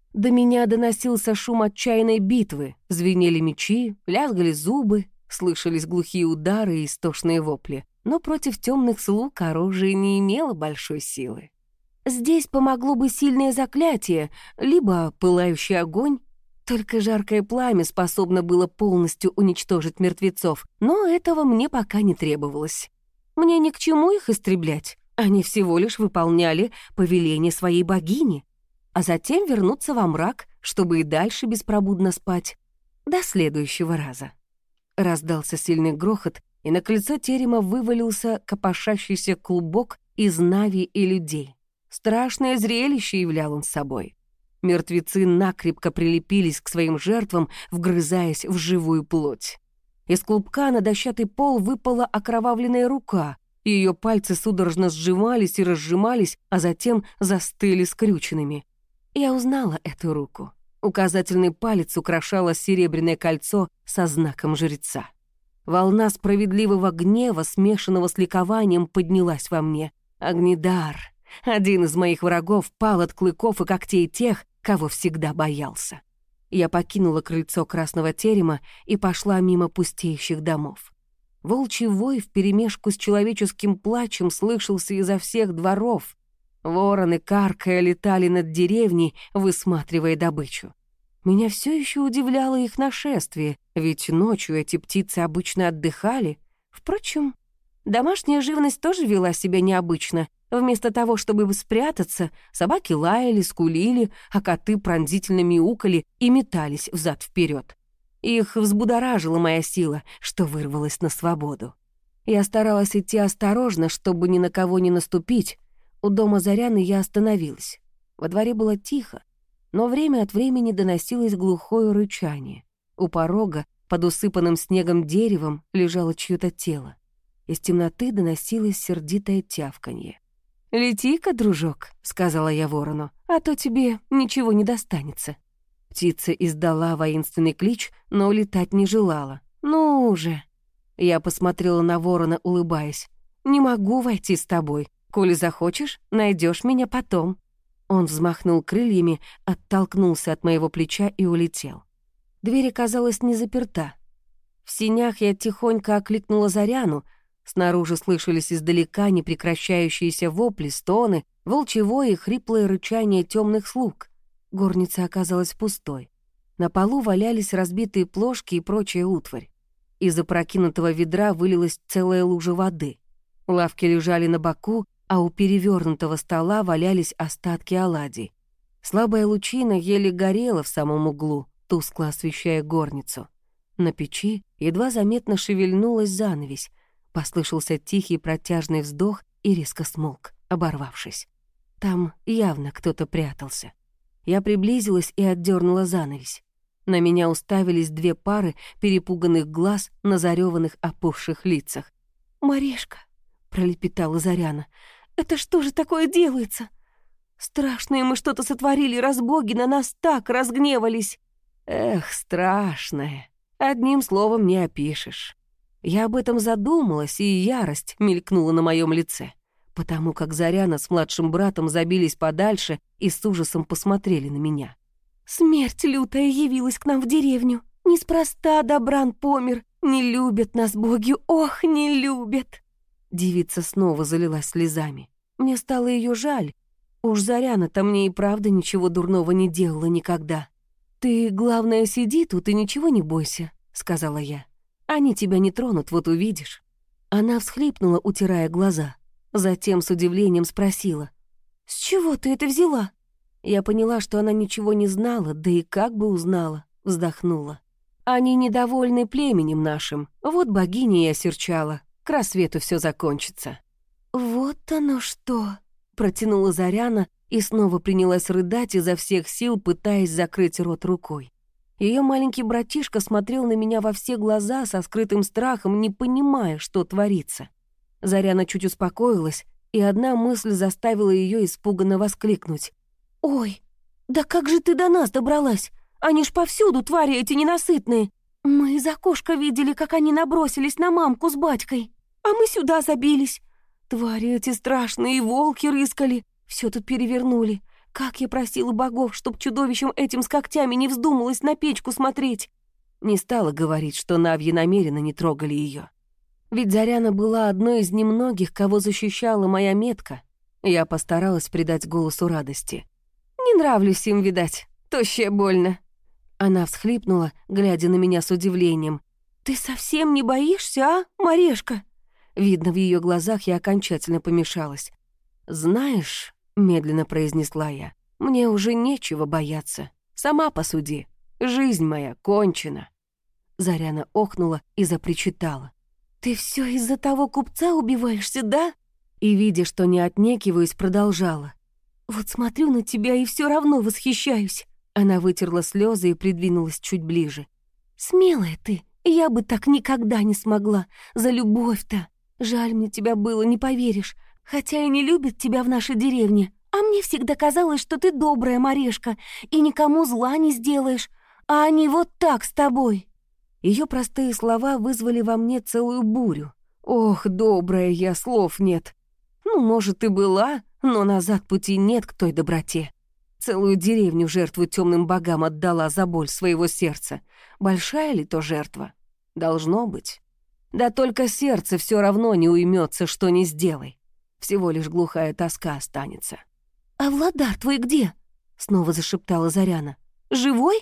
До меня доносился шум отчаянной битвы, звенели мечи, лязгали зубы, слышались глухие удары и истошные вопли. Но против темных слуг оружие не имело большой силы. Здесь помогло бы сильное заклятие, либо пылающий огонь. Только жаркое пламя способно было полностью уничтожить мертвецов, но этого мне пока не требовалось. Мне ни к чему их истреблять, они всего лишь выполняли повеление своей богини, а затем вернуться во мрак, чтобы и дальше беспробудно спать. До следующего раза. Раздался сильный грохот, и на крыльцо терема вывалился копошащийся клубок из нави и людей. Страшное зрелище являл он собой. Мертвецы накрепко прилепились к своим жертвам, вгрызаясь в живую плоть. Из клубка на дощатый пол выпала окровавленная рука, и ее пальцы судорожно сжимались и разжимались, а затем застыли скрюченными. Я узнала эту руку. Указательный палец украшало серебряное кольцо со знаком жреца. Волна справедливого гнева, смешанного с ликованием, поднялась во мне. Огнидар, один из моих врагов, пал от клыков и когтей тех, кого всегда боялся. Я покинула крыльцо красного терема и пошла мимо пустеющих домов. Волчий вой вперемешку с человеческим плачем слышался изо всех дворов. Вороны, каркая, летали над деревней, высматривая добычу. Меня все еще удивляло их нашествие, ведь ночью эти птицы обычно отдыхали. Впрочем, домашняя живность тоже вела себя необычно. Вместо того, чтобы спрятаться, собаки лаяли, скулили, а коты пронзительно мяукали и метались взад-вперед. Их взбудоражила моя сила, что вырвалась на свободу. Я старалась идти осторожно, чтобы ни на кого не наступить. У дома Заряны я остановилась. Во дворе было тихо, но время от времени доносилось глухое рычание. У порога, под усыпанным снегом деревом, лежало чьё-то тело. Из темноты доносилось сердитое тявканье. «Лети-ка, дружок», — сказала я ворону, «а то тебе ничего не достанется». Птица издала воинственный клич, но улетать не желала. «Ну уже». Я посмотрела на ворона, улыбаясь. «Не могу войти с тобой. Коли захочешь, найдешь меня потом». Он взмахнул крыльями, оттолкнулся от моего плеча и улетел. Дверь оказалась не заперта. В сенях я тихонько окликнула Заряну. Снаружи слышались издалека непрекращающиеся вопли, стоны, волчье вой и хриплое рычание темных слуг. Горница оказалась пустой. На полу валялись разбитые плошки и прочая утварь. Из опрокинутого ведра вылилась целая лужа воды. Лавки лежали на боку, а у перевернутого стола валялись остатки оладий. Слабая лучина еле горела в самом углу, тускло освещая горницу. На печи едва заметно шевельнулась занавесь. Послышался тихий протяжный вздох и резко смолк, оборвавшись. Там явно кто-то прятался. Я приблизилась и отдернула занавесь. На меня уставились две пары перепуганных глаз на зареванных опухших лицах. «Марешка», — пролепетала Заряна, — «это что же такое делается? Страшное мы что-то сотворили, раз боги на нас так разгневались». «Эх, страшное, одним словом не опишешь». Я об этом задумалась, и ярость мелькнула на моем лице, потому как Заряна с младшим братом забились подальше и с ужасом посмотрели на меня. «Смерть лютая явилась к нам в деревню. Неспроста Добран помер. Не любят нас боги, ох, не любят!» Девица снова залилась слезами. Мне стало ее жаль. Уж Заряна-то мне и правда ничего дурного не делала никогда. «Ты, главное, сиди тут и ничего не бойся», — сказала я. «Они тебя не тронут, вот увидишь». Она всхлипнула, утирая глаза. Затем с удивлением спросила: «С чего ты это взяла?» Я поняла, что она ничего не знала, да и как бы узнала, вздохнула. «Они недовольны племенем нашим, вот богиня и осерчала, к рассвету все закончится». «Вот оно что!» — протянула Заряна и снова принялась рыдать изо всех сил, пытаясь закрыть рот рукой. Ее маленький братишка смотрел на меня во все глаза со скрытым страхом, не понимая, что творится. Заряна чуть успокоилась, и одна мысль заставила ее испуганно воскликнуть: «Ой, да как же ты до нас добралась? Они ж повсюду, твари эти ненасытные. Мы из окошка видели, как они набросились на мамку с батькой, а мы сюда забились. Твари эти страшные, и волки рыскали, все тут перевернули. Как я просила богов, чтоб чудовищем этим с когтями не вздумалось на печку смотреть. Не стала говорить, что навьи намеренно не трогали ее. Ведь Заряна была одной из немногих, кого защищала моя метка. Я постаралась придать голосу радости. «Не нравлюсь им, видать, тощая больно». Она всхлипнула, глядя на меня с удивлением. «Ты совсем не боишься, а, Марешка?» Видно, в ее глазах я окончательно помешалась. «Знаешь», — медленно произнесла я, — «мне уже нечего бояться. Сама посуди. Жизнь моя кончена». Заряна охнула и запричитала. «Ты все из-за того купца убиваешься, да?» И, видя, что не отнекиваюсь, продолжала. «Вот смотрю на тебя и все равно восхищаюсь». Она вытерла слезы и придвинулась чуть ближе. «Смелая ты, я бы так никогда не смогла. За любовь-то. Жаль мне тебя было, не поверишь. Хотя и не любят тебя в нашей деревне. А мне всегда казалось, что ты добрая, Марешка, и никому зла не сделаешь. А они вот так с тобой». Ее простые слова вызвали во мне целую бурю. Ох, добрая я, слов нет. Ну, может, и была, но назад пути нет к той доброте. Целую деревню в жертву темным богам отдала за боль своего сердца. Большая ли то жертва? Должно быть. Да только сердце все равно не уймется, что не сделай. Всего лишь глухая тоска останется. «А Владар твой где?» — снова зашептала Заряна. «Живой?»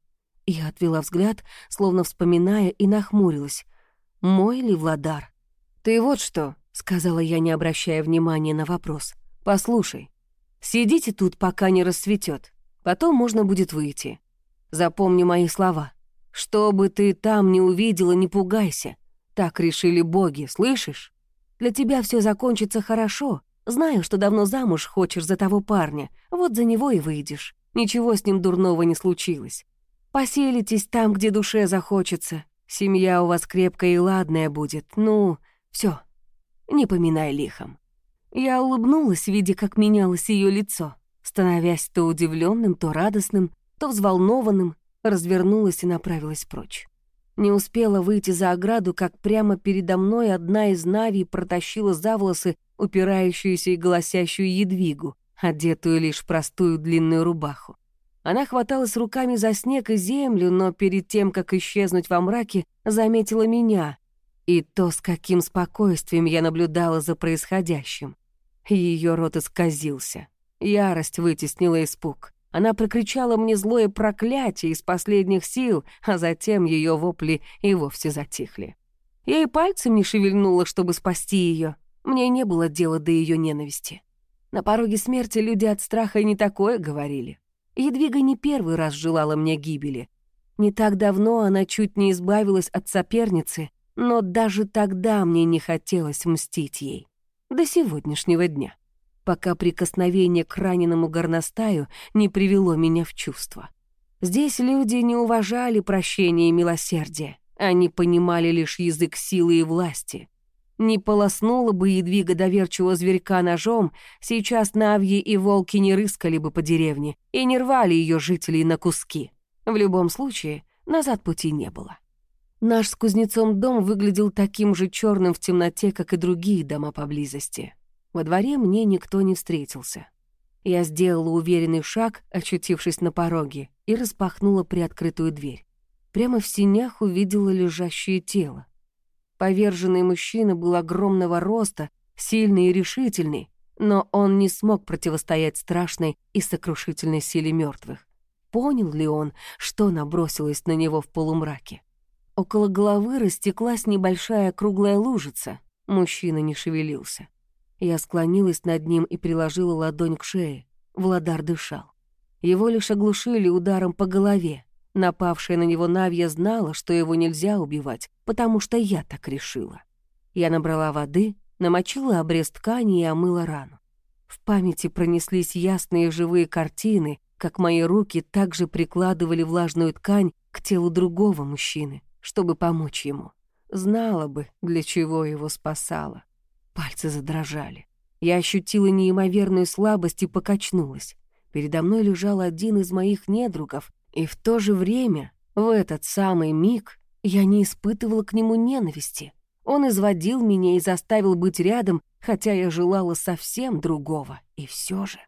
Я отвела взгляд, словно вспоминая, и нахмурилась. «Мой ли Владар?» «Ты вот что», — сказала я, не обращая внимания на вопрос. «Послушай, сидите тут, пока не рассветет. Потом можно будет выйти. Запомни мои слова. Что бы ты там ни увидела, не пугайся. Так решили боги, слышишь? Для тебя все закончится хорошо. Знаю, что давно замуж хочешь за того парня. Вот за него и выйдешь. Ничего с ним дурного не случилось. Поселитесь там, где душе захочется. Семья у вас крепкая и ладная будет. Ну, все, не поминай лихом». Я улыбнулась, видя, как менялось ее лицо, становясь то удивленным, то радостным, то взволнованным, развернулась и направилась прочь. Не успела выйти за ограду, как прямо передо мной одна из навий протащила за волосы упирающуюся и голосящую Едвигу, одетую лишь в простую длинную рубаху. Она хваталась руками за снег и землю, но перед тем, как исчезнуть во мраке, заметила меня. И то, с каким спокойствием я наблюдала за происходящим. Ее рот исказился. Ярость вытеснила испуг. Она прокричала мне злое проклятие из последних сил, а затем ее вопли и вовсе затихли. Я и пальцем не шевельнула, чтобы спасти ее. Мне не было дела до ее ненависти. На пороге смерти люди от страха и не такое говорили. Едвига не первый раз желала мне гибели. Не так давно она чуть не избавилась от соперницы, но даже тогда мне не хотелось мстить ей. До сегодняшнего дня, пока прикосновение к раненому горностаю не привело меня в чувство. Здесь люди не уважали прощения и милосердия, они понимали лишь язык силы и власти. Не полоснула бы Едвига доверчивого зверька ножом, сейчас навьи и волки не рыскали бы по деревне и не рвали ее жителей на куски. В любом случае, назад пути не было. Наш с кузнецом дом выглядел таким же черным в темноте, как и другие дома поблизости. Во дворе мне никто не встретился. Я сделала уверенный шаг, очутившись на пороге, и распахнула приоткрытую дверь. Прямо в сенях увидела лежащее тело. Поверженный мужчина был огромного роста, сильный и решительный, но он не смог противостоять страшной и сокрушительной силе мертвых. Понял ли он, что набросилось на него в полумраке? Около головы растеклась небольшая круглая лужица. Мужчина не шевелился. Я склонилась над ним и приложила ладонь к шее. Владар дышал. Его лишь оглушили ударом по голове. Напавшая на него навья знала, что его нельзя убивать, потому что я так решила. Я набрала воды, намочила обрез ткани и омыла рану. В памяти пронеслись ясные живые картины, как мои руки также прикладывали влажную ткань к телу другого мужчины, чтобы помочь ему. Знала бы, для чего его спасала. Пальцы задрожали. Я ощутила неимоверную слабость и покачнулась. Передо мной лежал один из моих недругов, и в то же время, в этот самый миг, я не испытывала к нему ненависти. Он изводил меня и заставил быть рядом, хотя я желала совсем другого. И все же...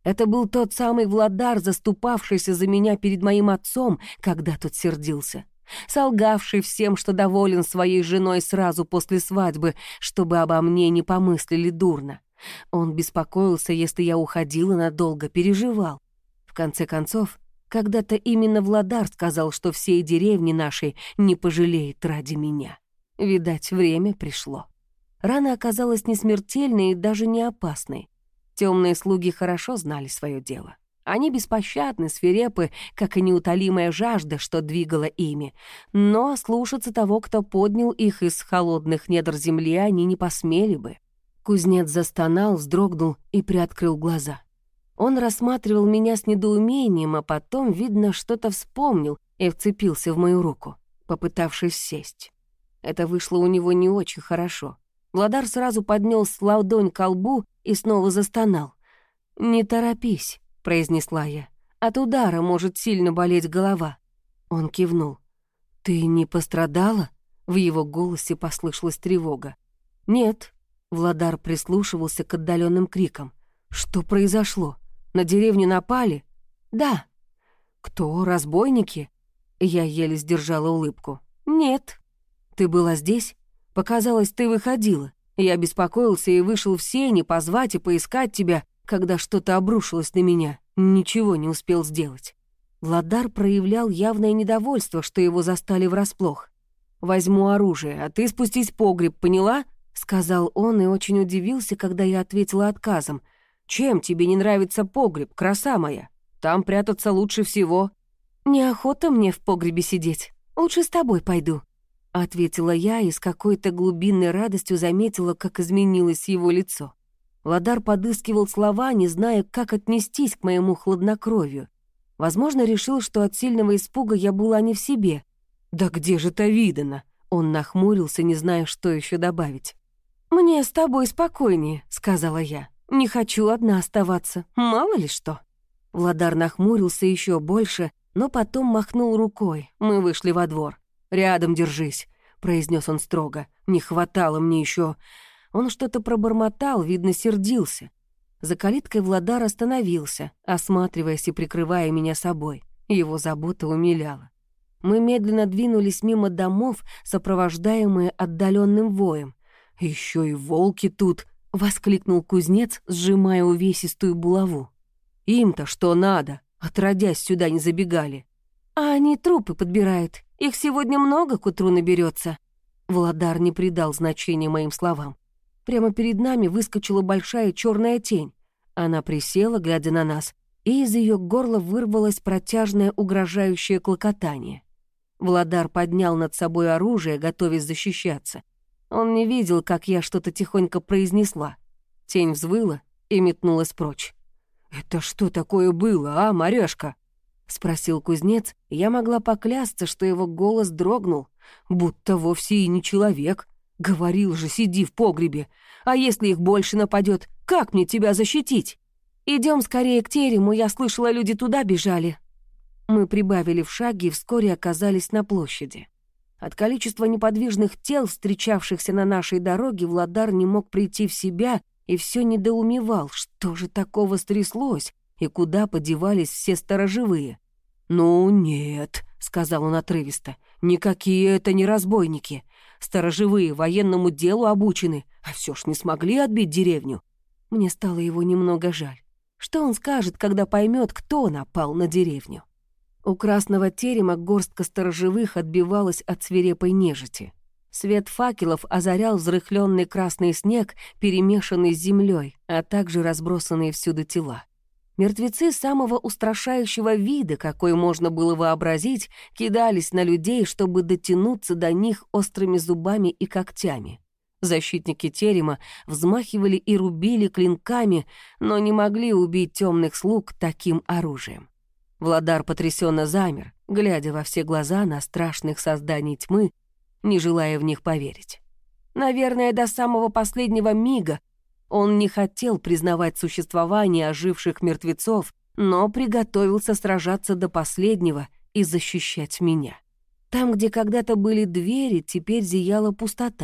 Это был тот самый Владар, заступавшийся за меня перед моим отцом, когда тот сердился. Солгавший всем, что доволен своей женой сразу после свадьбы, чтобы обо мне не помыслили дурно. Он беспокоился, если я уходила надолго, переживал. В конце концов, когда-то именно Владар сказал, что всей деревни нашей не пожалеет ради меня. Видать, время пришло. Рана оказалась не смертельной и даже не опасной. Темные слуги хорошо знали свое дело. Они беспощадны, свирепы, как и неутолимая жажда, что двигала ими. Но слушаться того, кто поднял их из холодных недр земли, они не посмели бы. Кузнец застонал, вздрогнул и приоткрыл глаза. Он рассматривал меня с недоумением, а потом, видно, что-то вспомнил и вцепился в мою руку, попытавшись сесть. Это вышло у него не очень хорошо. Владар сразу поднес ладонь ко лбу и снова застонал. «Не торопись», — произнесла я. «От удара может сильно болеть голова». Он кивнул. «Ты не пострадала?» В его голосе послышалась тревога. «Нет». Владар прислушивался к отдаленным крикам. «Что произошло? На деревню напали?» «Да». «Кто? Разбойники?» Я еле сдержала улыбку. «Нет». «Ты была здесь? Показалось, ты выходила. Я беспокоился и вышел в сени позвать и поискать тебя, когда что-то обрушилось на меня. Ничего не успел сделать». Владар проявлял явное недовольство, что его застали врасплох. «Возьму оружие, а ты спустись в погреб, поняла?» — сказал он и очень удивился, когда я ответила отказом. «Чем тебе не нравится погреб, краса моя? Там прятаться лучше всего». «Неохота мне в погребе сидеть. Лучше с тобой пойду», — ответила я и с какой-то глубинной радостью заметила, как изменилось его лицо. Владар подыскивал слова, не зная, как отнестись к моему хладнокровию. Возможно, решил, что от сильного испуга я была не в себе. «Да где же это видано?» Он нахмурился, не зная, что еще добавить. «Мне с тобой спокойнее», — сказала я. «Не хочу одна оставаться, мало ли что». Владар нахмурился еще больше, но потом махнул рукой. Мы вышли во двор. «Рядом держись», — произнес он строго. «Не хватало мне еще. Он что-то пробормотал, видно, сердился. За калиткой Владар остановился, осматриваясь и прикрывая меня собой. Его забота умиляла. Мы медленно двинулись мимо домов, сопровождаемые отдаленным воем. «Еще и волки тут!» — воскликнул кузнец, сжимая увесистую булаву. «Им-то что надо? Отродясь сюда не забегали». «А они трупы подбирают. Их сегодня много к утру наберется». Владар не придал значения моим словам. Прямо перед нами выскочила большая черная тень. Она присела, глядя на нас, и из ее горла вырвалось протяжное угрожающее клокотание. Владар поднял над собой оружие, готовясь защищаться. Он не видел, как я что-то тихонько произнесла. Тень взвыла и метнулась прочь. «Это что такое было, а, Марёшка?» — спросил кузнец, и я могла поклясться, что его голос дрогнул, будто вовсе и не человек. «Говорил же, сиди в погребе. А если их больше нападет, как мне тебя защитить?» «Идем скорее к терему, я слышала, люди туда бежали». Мы прибавили в шаге и вскоре оказались на площади. От количества неподвижных тел, встречавшихся на нашей дороге, Владар не мог прийти в себя и все недоумевал, что же такого стряслось и куда подевались все сторожевые. «Ну нет», — сказал он отрывисто, — «никакие это не разбойники. Сторожевые военному делу обучены, а все ж не смогли отбить деревню». Мне стало его немного жаль. Что он скажет, когда поймет, кто напал на деревню? У красного терема горстка сторожевых отбивалась от свирепой нежити. Свет факелов озарял взрыхленный красный снег, перемешанный с землей, а также разбросанные всюду тела. Мертвецы самого устрашающего вида, какой можно было вообразить, кидались на людей, чтобы дотянуться до них острыми зубами и когтями. Защитники терема взмахивали и рубили клинками, но не могли убить темных слуг таким оружием. Владар потрясенно замер, глядя во все глаза на страшных созданий тьмы, не желая в них поверить. Наверное, до самого последнего мига он не хотел признавать существование оживших мертвецов, но приготовился сражаться до последнего и защищать меня. Там, где когда-то были двери, теперь зияла пустота.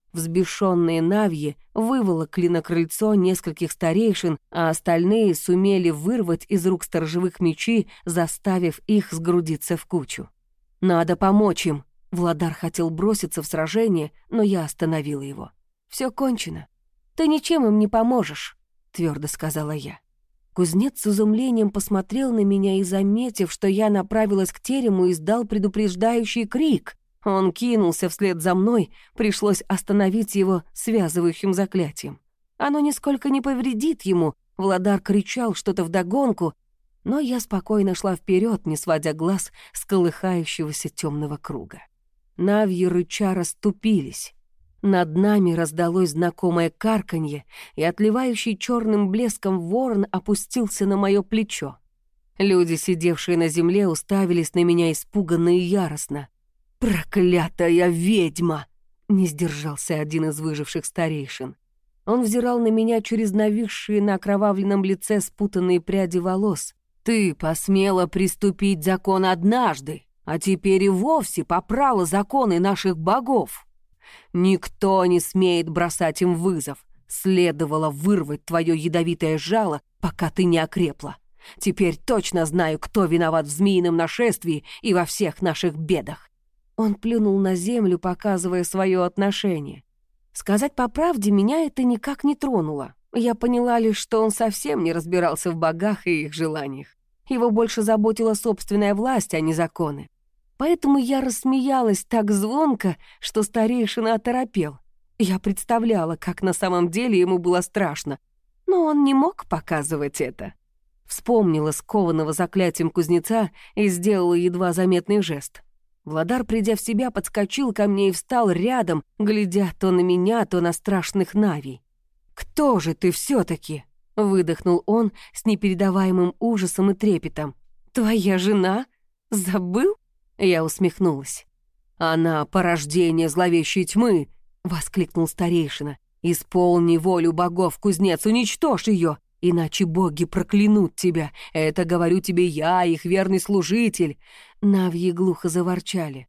Взбешенные навьи выволокли на крыльцо нескольких старейшин, а остальные сумели вырвать из рук сторожевых мечи, заставив их сгрудиться в кучу. «Надо помочь им!» Владар хотел броситься в сражение, но я остановила его. «Все кончено. Ты ничем им не поможешь», — твердо сказала я. Кузнец с изумлением посмотрел на меня и, заметив, что я направилась к терему, издал предупреждающий крик. Он кинулся вслед за мной, пришлось остановить его связывающим заклятием. Оно нисколько не повредит ему, Владар кричал что-то вдогонку, но я спокойно шла вперед, не сводя глаз с колыхающегося темного круга. Навьи рыча расступились. Над нами раздалось знакомое карканье, и отливающий черным блеском ворон опустился на мое плечо. Люди, сидевшие на земле, уставились на меня испуганно и яростно. «Проклятая ведьма!» — не сдержался один из выживших старейшин. Он взирал на меня через нависшие на окровавленном лице спутанные пряди волос. «Ты посмела приступить закон однажды, а теперь и вовсе попрала законы наших богов. Никто не смеет бросать им вызов. Следовало вырвать твое ядовитое жало, пока ты не окрепла. Теперь точно знаю, кто виноват в змеином нашествии и во всех наших бедах». Он плюнул на землю, показывая свое отношение. Сказать по правде, меня это никак не тронуло. Я поняла лишь, что он совсем не разбирался в богах и их желаниях. Его больше заботила собственная власть, а не законы. Поэтому я рассмеялась так звонко, что старейшина оторопел. Я представляла, как на самом деле ему было страшно, но он не мог показывать это. Вспомнила скованного заклятием кузнеца и сделала едва заметный жест. Владар, придя в себя, подскочил ко мне и встал рядом, глядя то на меня, то на страшных навий. «Кто же ты все-таки?» — выдохнул он с непередаваемым ужасом и трепетом. «Твоя жена? Забыл?» — я усмехнулась. «Она порождение зловещей тьмы!» — воскликнул старейшина. «Исполни волю богов, кузнец, уничтожь ее, иначе боги проклянут тебя. Это говорю тебе я, их верный служитель». Навьи глухо заворчали.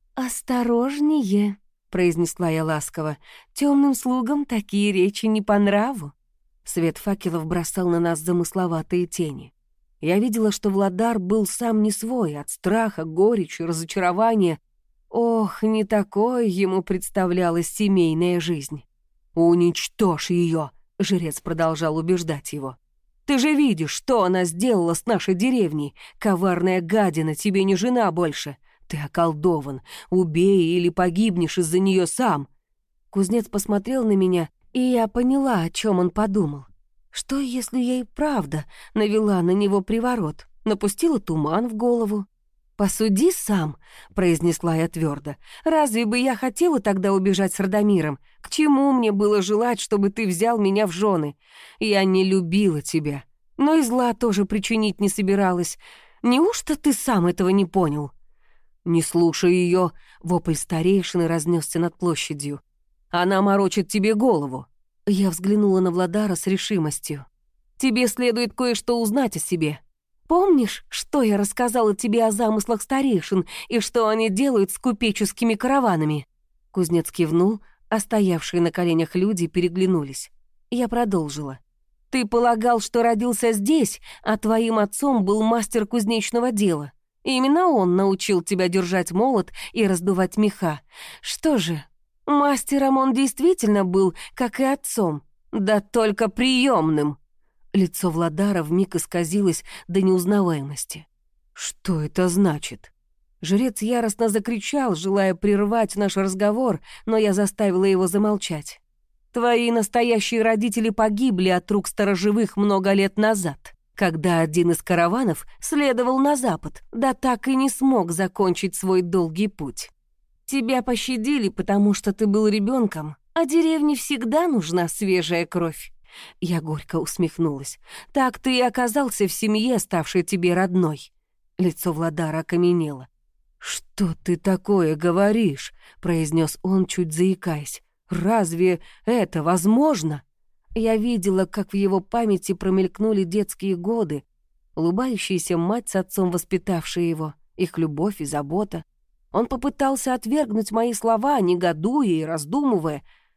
«Осторожнее», — произнесла я ласково. «Темным слугам такие речи не по нраву». Свет факелов бросал на нас замысловатые тени. Я видела, что Владар был сам не свой, от страха, горечи, разочарования. Ох, не такой ему представлялась семейная жизнь. «Уничтожь ее», — жрец продолжал убеждать его. «Ты же видишь, что она сделала с нашей деревней. Коварная гадина, тебе не жена больше. Ты околдован. Убей или погибнешь из-за нее сам». Кузнец посмотрел на меня, и я поняла, о чем он подумал. Что, если я и правда навела на него приворот, напустила туман в голову? «Посуди сам», — произнесла я твердо. «Разве бы я хотела тогда убежать с Радомиром? К чему мне было желать, чтобы ты взял меня в жены? Я не любила тебя, но и зла тоже причинить не собиралась. Неужто ты сам этого не понял?» «Не слушай ее», — вопль старейшины разнесся над площадью. «Она морочит тебе голову». Я взглянула на Владара с решимостью. «Тебе следует кое-что узнать о себе. Помнишь, что я рассказала тебе о замыслах старейшин и что они делают с купеческими караванами?» Кузнец кивнул, а стоявшие на коленях люди переглянулись. Я продолжила. «Ты полагал, что родился здесь, а твоим отцом был мастер кузнечного дела. Именно он научил тебя держать молот и раздувать меха. Что же, мастером он действительно был, как и отцом, да только приемным». Лицо Владара вмиг исказилось до неузнаваемости. «Что это значит?» Жрец яростно закричал, желая прервать наш разговор, но я заставила его замолчать. «Твои настоящие родители погибли от рук сторожевых много лет назад, когда один из караванов следовал на запад, да так и не смог закончить свой долгий путь. Тебя пощадили, потому что ты был ребенком, а деревне всегда нужна свежая кровь». Я горько усмехнулась. «Так ты и оказался в семье, ставшей тебе родной». Лицо Владара окаменело. «Что ты такое говоришь?» — произнес он, чуть заикаясь. «Разве это возможно?» Я видела, как в его памяти промелькнули детские годы, улыбающаяся мать с отцом, воспитавшие его, их любовь и забота. Он попытался отвергнуть мои слова, негодуя и раздумывая,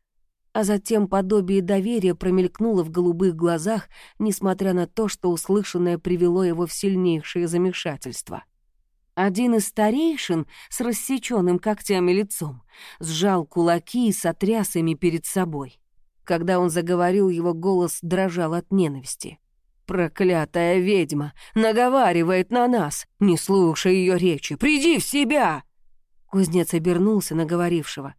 А затем подобие доверия промелькнуло в голубых глазах, несмотря на то, что услышанное привело его в сильнейшее замешательство. Один из старейшин с рассеченным когтями лицом сжал кулаки и сотряс ими перед собой. Когда он заговорил, его голос дрожал от ненависти. «Проклятая ведьма! Наговаривает на нас! Не слушай ее речи! Приди в себя!» Кузнец обернулся на говорившего.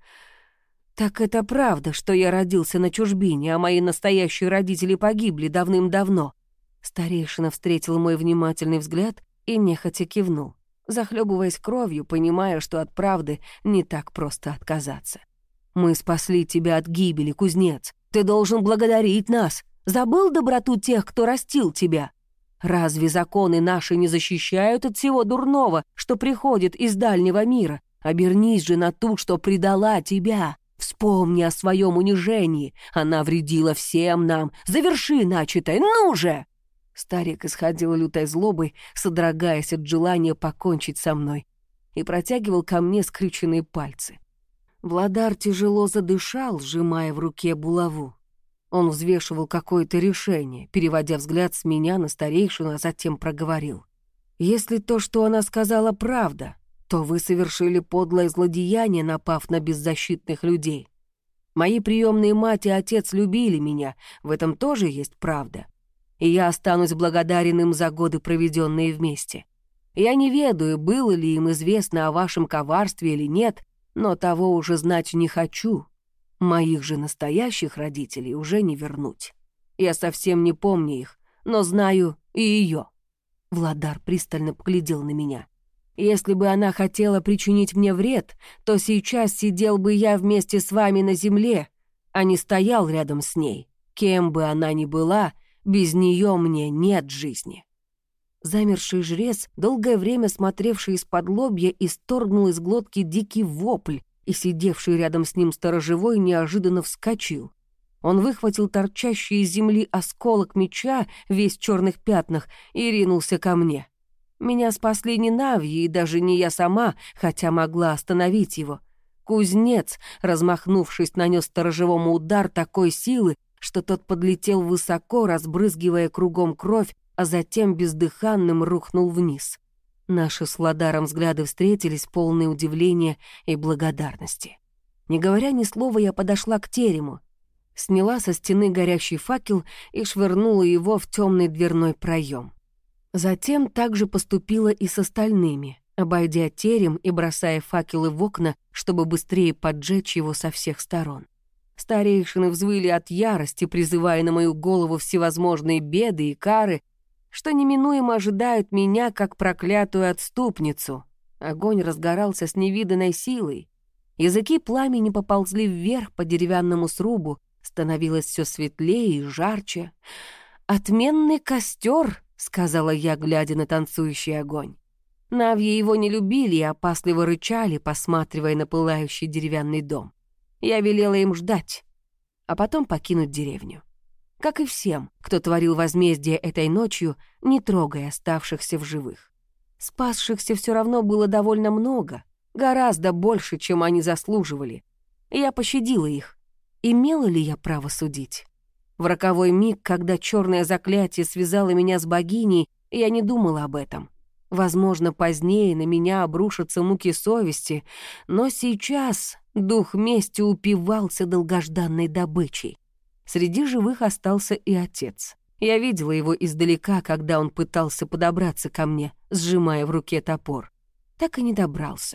«Так это правда, что я родился на чужбине, а мои настоящие родители погибли давным-давно?» Старейшина встретил мой внимательный взгляд и нехотя кивнул, захлебываясь кровью, понимая, что от правды не так просто отказаться. «Мы спасли тебя от гибели, кузнец. Ты должен благодарить нас. Забыл доброту тех, кто растил тебя? Разве законы наши не защищают от всего дурного, что приходит из дальнего мира? Обернись же на ту, что предала тебя. Вспомни о своем унижении. Она вредила всем нам. Заверши начатое, ну же!» Старик исходил лютой злобой, содрогаясь от желания покончить со мной, и протягивал ко мне скрюченные пальцы. Владар тяжело задышал, сжимая в руке булаву. Он взвешивал какое-то решение, переводя взгляд с меня на старейшину, а затем проговорил. «Если то, что она сказала, правда, то вы совершили подлое злодеяние, напав на беззащитных людей. Мои приемные мать и отец любили меня, в этом тоже есть правда. И я останусь благодарен им за годы, проведенные вместе. Я не ведаю, было ли им известно о вашем коварстве или нет, но того уже знать не хочу. Моих же настоящих родителей уже не вернуть. Я совсем не помню их, но знаю и ее». Владар пристально поглядел на меня. «Если бы она хотела причинить мне вред, то сейчас сидел бы я вместе с вами на земле, а не стоял рядом с ней. Кем бы она ни была, без нее мне нет жизни». Замерший жрец, долгое время смотревший из-под лобья, исторгнул из глотки дикий вопль, и сидевший рядом с ним сторожевой неожиданно вскочил. Он выхватил торчащий из земли осколок меча, весь в черных пятнах, и ринулся ко мне. Меня спасли не навьи, и даже не я сама, хотя могла остановить его. Кузнец, размахнувшись, нанес сторожевому удар такой силы, что тот подлетел высоко, разбрызгивая кругом кровь, а затем бездыханным рухнул вниз. Наши с Владаром взгляды встретились, полные удивления и благодарности. Не говоря ни слова, я подошла к терему, сняла со стены горящий факел и швырнула его в темный дверной проем. Затем также поступила и с остальными, обойдя терем и бросая факелы в окна, чтобы быстрее поджечь его со всех сторон. Старейшины взвыли от ярости, призывая на мою голову всевозможные беды и кары, что неминуемо ожидают меня, как проклятую отступницу. Огонь разгорался с невиданной силой. Языки пламени поползли вверх по деревянному срубу, становилось все светлее и жарче. «Отменный костер», — сказала я, глядя на танцующий огонь. Навьи его не любили и опасливо рычали, посматривая на пылающий деревянный дом. Я велела им ждать, а потом покинуть деревню. Как и всем, кто творил возмездие этой ночью, не трогая оставшихся в живых. Спасшихся все равно было довольно много, гораздо больше, чем они заслуживали. Я пощадила их. Имела ли я право судить? В роковой миг, когда черное заклятие связало меня с богиней, я не думала об этом. Возможно, позднее на меня обрушатся муки совести, но сейчас дух мести упивался долгожданной добычей. Среди живых остался и отец. Я видела его издалека, когда он пытался подобраться ко мне, сжимая в руке топор. Так и не добрался.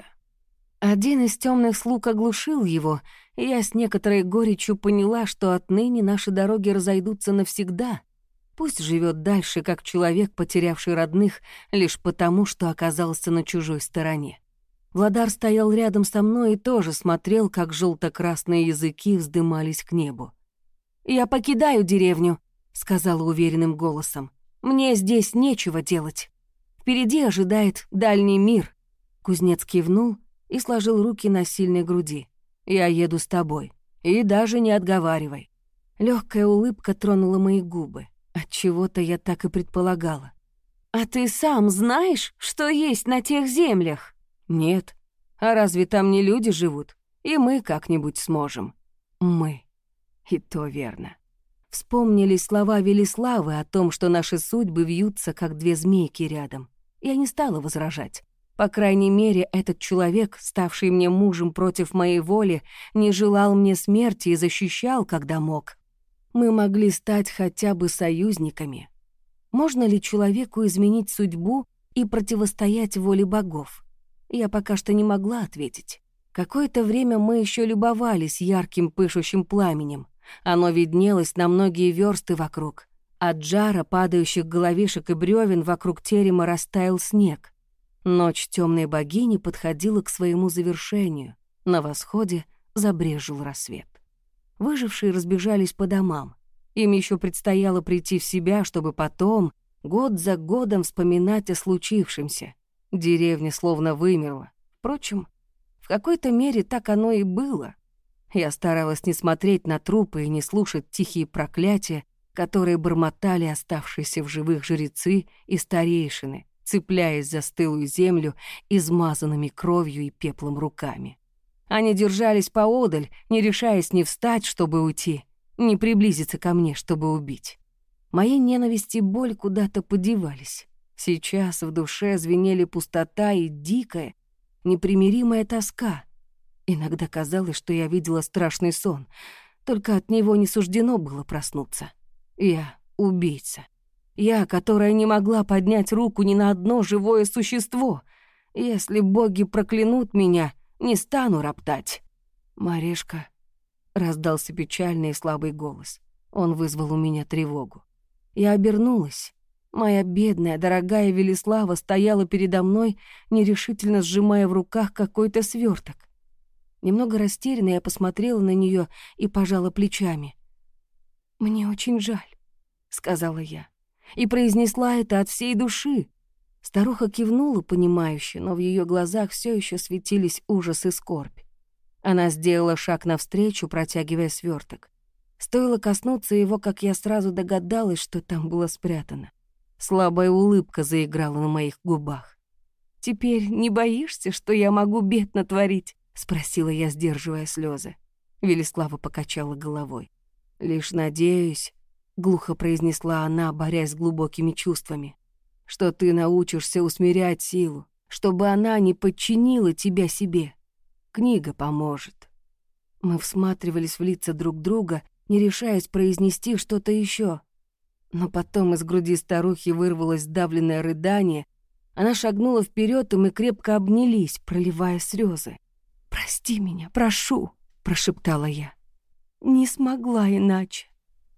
Один из темных слуг оглушил его, и я с некоторой горечью поняла, что отныне наши дороги разойдутся навсегда. Пусть живет дальше, как человек, потерявший родных, лишь потому, что оказался на чужой стороне. Владар стоял рядом со мной и тоже смотрел, как желто-красные языки вздымались к небу. «Я покидаю деревню», — сказала уверенным голосом. «Мне здесь нечего делать. Впереди ожидает дальний мир». Кузнец кивнул и сложил руки на сильной груди. «Я еду с тобой. И даже не отговаривай». Легкая улыбка тронула мои губы. Отчего-то я так и предполагала. «А ты сам знаешь, что есть на тех землях?» «Нет. А разве там не люди живут? И мы как-нибудь сможем». «Мы». И то верно. Вспомнились слова Велиславы о том, что наши судьбы вьются, как две змейки рядом. Я не стала возражать. По крайней мере, этот человек, ставший мне мужем против моей воли, не желал мне смерти и защищал, когда мог. Мы могли стать хотя бы союзниками. Можно ли человеку изменить судьбу и противостоять воле богов? Я пока что не могла ответить. Какое-то время мы еще любовались ярким пышущим пламенем. Оно виднелось на многие версты вокруг. От жара падающих головешек и бревен вокруг терема растаял снег. Ночь темной богини подходила к своему завершению. На восходе забрезжил рассвет. Выжившие разбежались по домам. Им еще предстояло прийти в себя, чтобы потом, год за годом, вспоминать о случившемся. Деревня словно вымерла. Впрочем, в какой-то мере так оно и было. Я старалась не смотреть на трупы и не слушать тихие проклятия, которые бормотали оставшиеся в живых жрецы и старейшины, цепляясь за стылую землю измазанными кровью и пеплом руками. Они держались поодаль, не решаясь ни встать, чтобы уйти, ни приблизиться ко мне, чтобы убить. Мои ненависть и боль куда-то подевались. Сейчас в душе звенели пустота и дикая, непримиримая тоска. Иногда казалось, что я видела страшный сон, только от него не суждено было проснуться. Я убийца. Я, которая не могла поднять руку ни на одно живое существо. Если боги проклянут меня, не стану роптать. «Марешка», — раздался печальный и слабый голос. Он вызвал у меня тревогу. Я обернулась. Моя бедная, дорогая Велислава стояла передо мной, нерешительно сжимая в руках какой-то сверток. Немного растерянно я посмотрела на нее и пожала плечами. «Мне очень жаль», — сказала я. И произнесла это от всей души. Старуха кивнула понимающе, но в ее глазах все еще светились ужас и скорбь. Она сделала шаг навстречу, протягивая сверток. Стоило коснуться его, как я сразу догадалась, что там было спрятано. Слабая улыбка заиграла на моих губах. «Теперь не боишься, что я могу бед натворить?» — спросила я, сдерживая слезы. Велислава покачала головой. «Лишь надеюсь», — глухо произнесла она, борясь с глубокими чувствами, «что ты научишься усмирять силу, чтобы она не подчинила тебя себе. Книга поможет». Мы всматривались в лица друг друга, не решаясь произнести что-то еще. Но потом из груди старухи вырвалось сдавленное рыдание. Она шагнула вперед, и мы крепко обнялись, проливая слезы. «Прости меня, прошу», — прошептала я. «Не смогла иначе».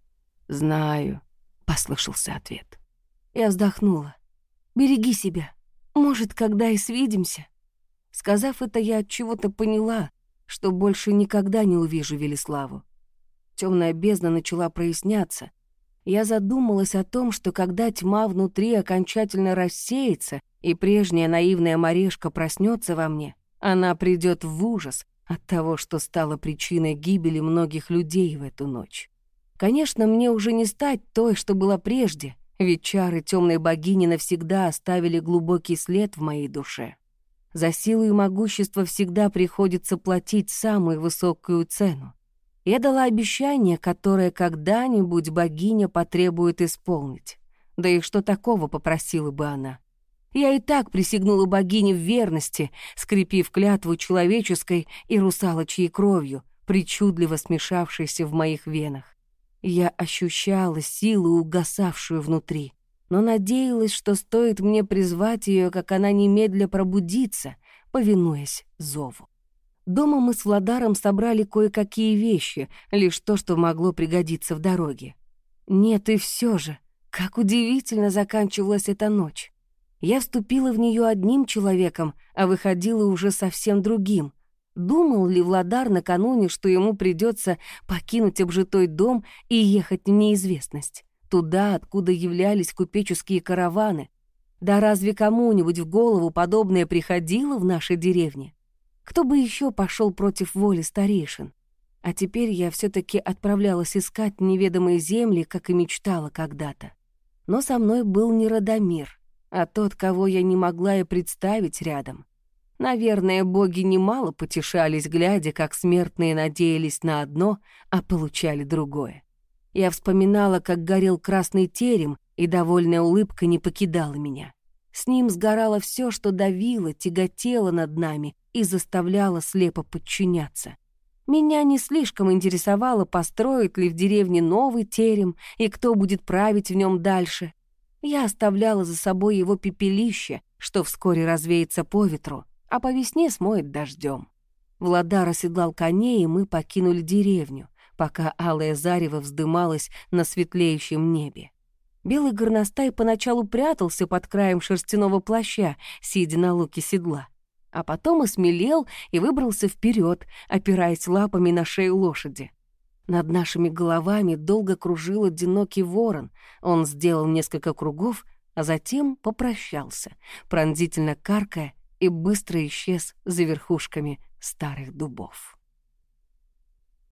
«Знаю», — послышался ответ. Я вздохнула. «Береги себя. Может, когда и свидимся». Сказав это, я от чего-то поняла, что больше никогда не увижу Велиславу. Темная бездна начала проясняться. Я задумалась о том, что когда тьма внутри окончательно рассеется и прежняя наивная Марешка проснется во мне, она придет в ужас от того, что стало причиной гибели многих людей в эту ночь. Конечно, мне уже не стать той, что была прежде, ведь чары темной богини навсегда оставили глубокий след в моей душе. За силу и могущество всегда приходится платить самую высокую цену. Я дала обещание, которое когда-нибудь богиня потребует исполнить. Да и что такого попросила бы она? Я и так присягнула богине в верности, скрепив клятву человеческой и русалочьей кровью, причудливо смешавшейся в моих венах. Я ощущала силу, угасавшую внутри, но надеялась, что стоит мне призвать ее, как она немедля пробудится, повинуясь зову. Дома мы с Владаром собрали кое-какие вещи, лишь то, что могло пригодиться в дороге. Нет, и все же, как удивительно заканчивалась эта ночь. Я вступила в нее одним человеком, а выходила уже совсем другим. Думал ли Владар накануне, что ему придется покинуть обжитой дом и ехать в неизвестность? Туда, откуда являлись купеческие караваны. Да разве кому-нибудь в голову подобное приходило в нашей деревне? Кто бы еще пошел против воли старейшин? А теперь я все-таки отправлялась искать неведомые земли, как и мечтала когда-то. Но со мной был не Радомир, а тот, кого я не могла и представить рядом. Наверное, боги немало потешались, глядя, как смертные надеялись на одно, а получали другое. Я вспоминала, как горел красный терем, и довольная улыбка не покидала меня. С ним сгорало все, что давило, тяготело над нами и заставляло слепо подчиняться. Меня не слишком интересовало, построить ли в деревне новый терем и кто будет править в нем дальше. Я оставляла за собой его пепелище, что вскоре развеется по ветру, а по весне смоет дождем. Владар оседлал коней, и мы покинули деревню, пока алое зарево вздымалось на светлеющем небе. Белый горностай поначалу прятался под краем шерстяного плаща, сидя на луке седла, а потом осмелел и выбрался вперед, опираясь лапами на шею лошади. Над нашими головами долго кружил одинокий ворон. Он сделал несколько кругов, а затем попрощался, пронзительно каркая, и быстро исчез за верхушками старых дубов.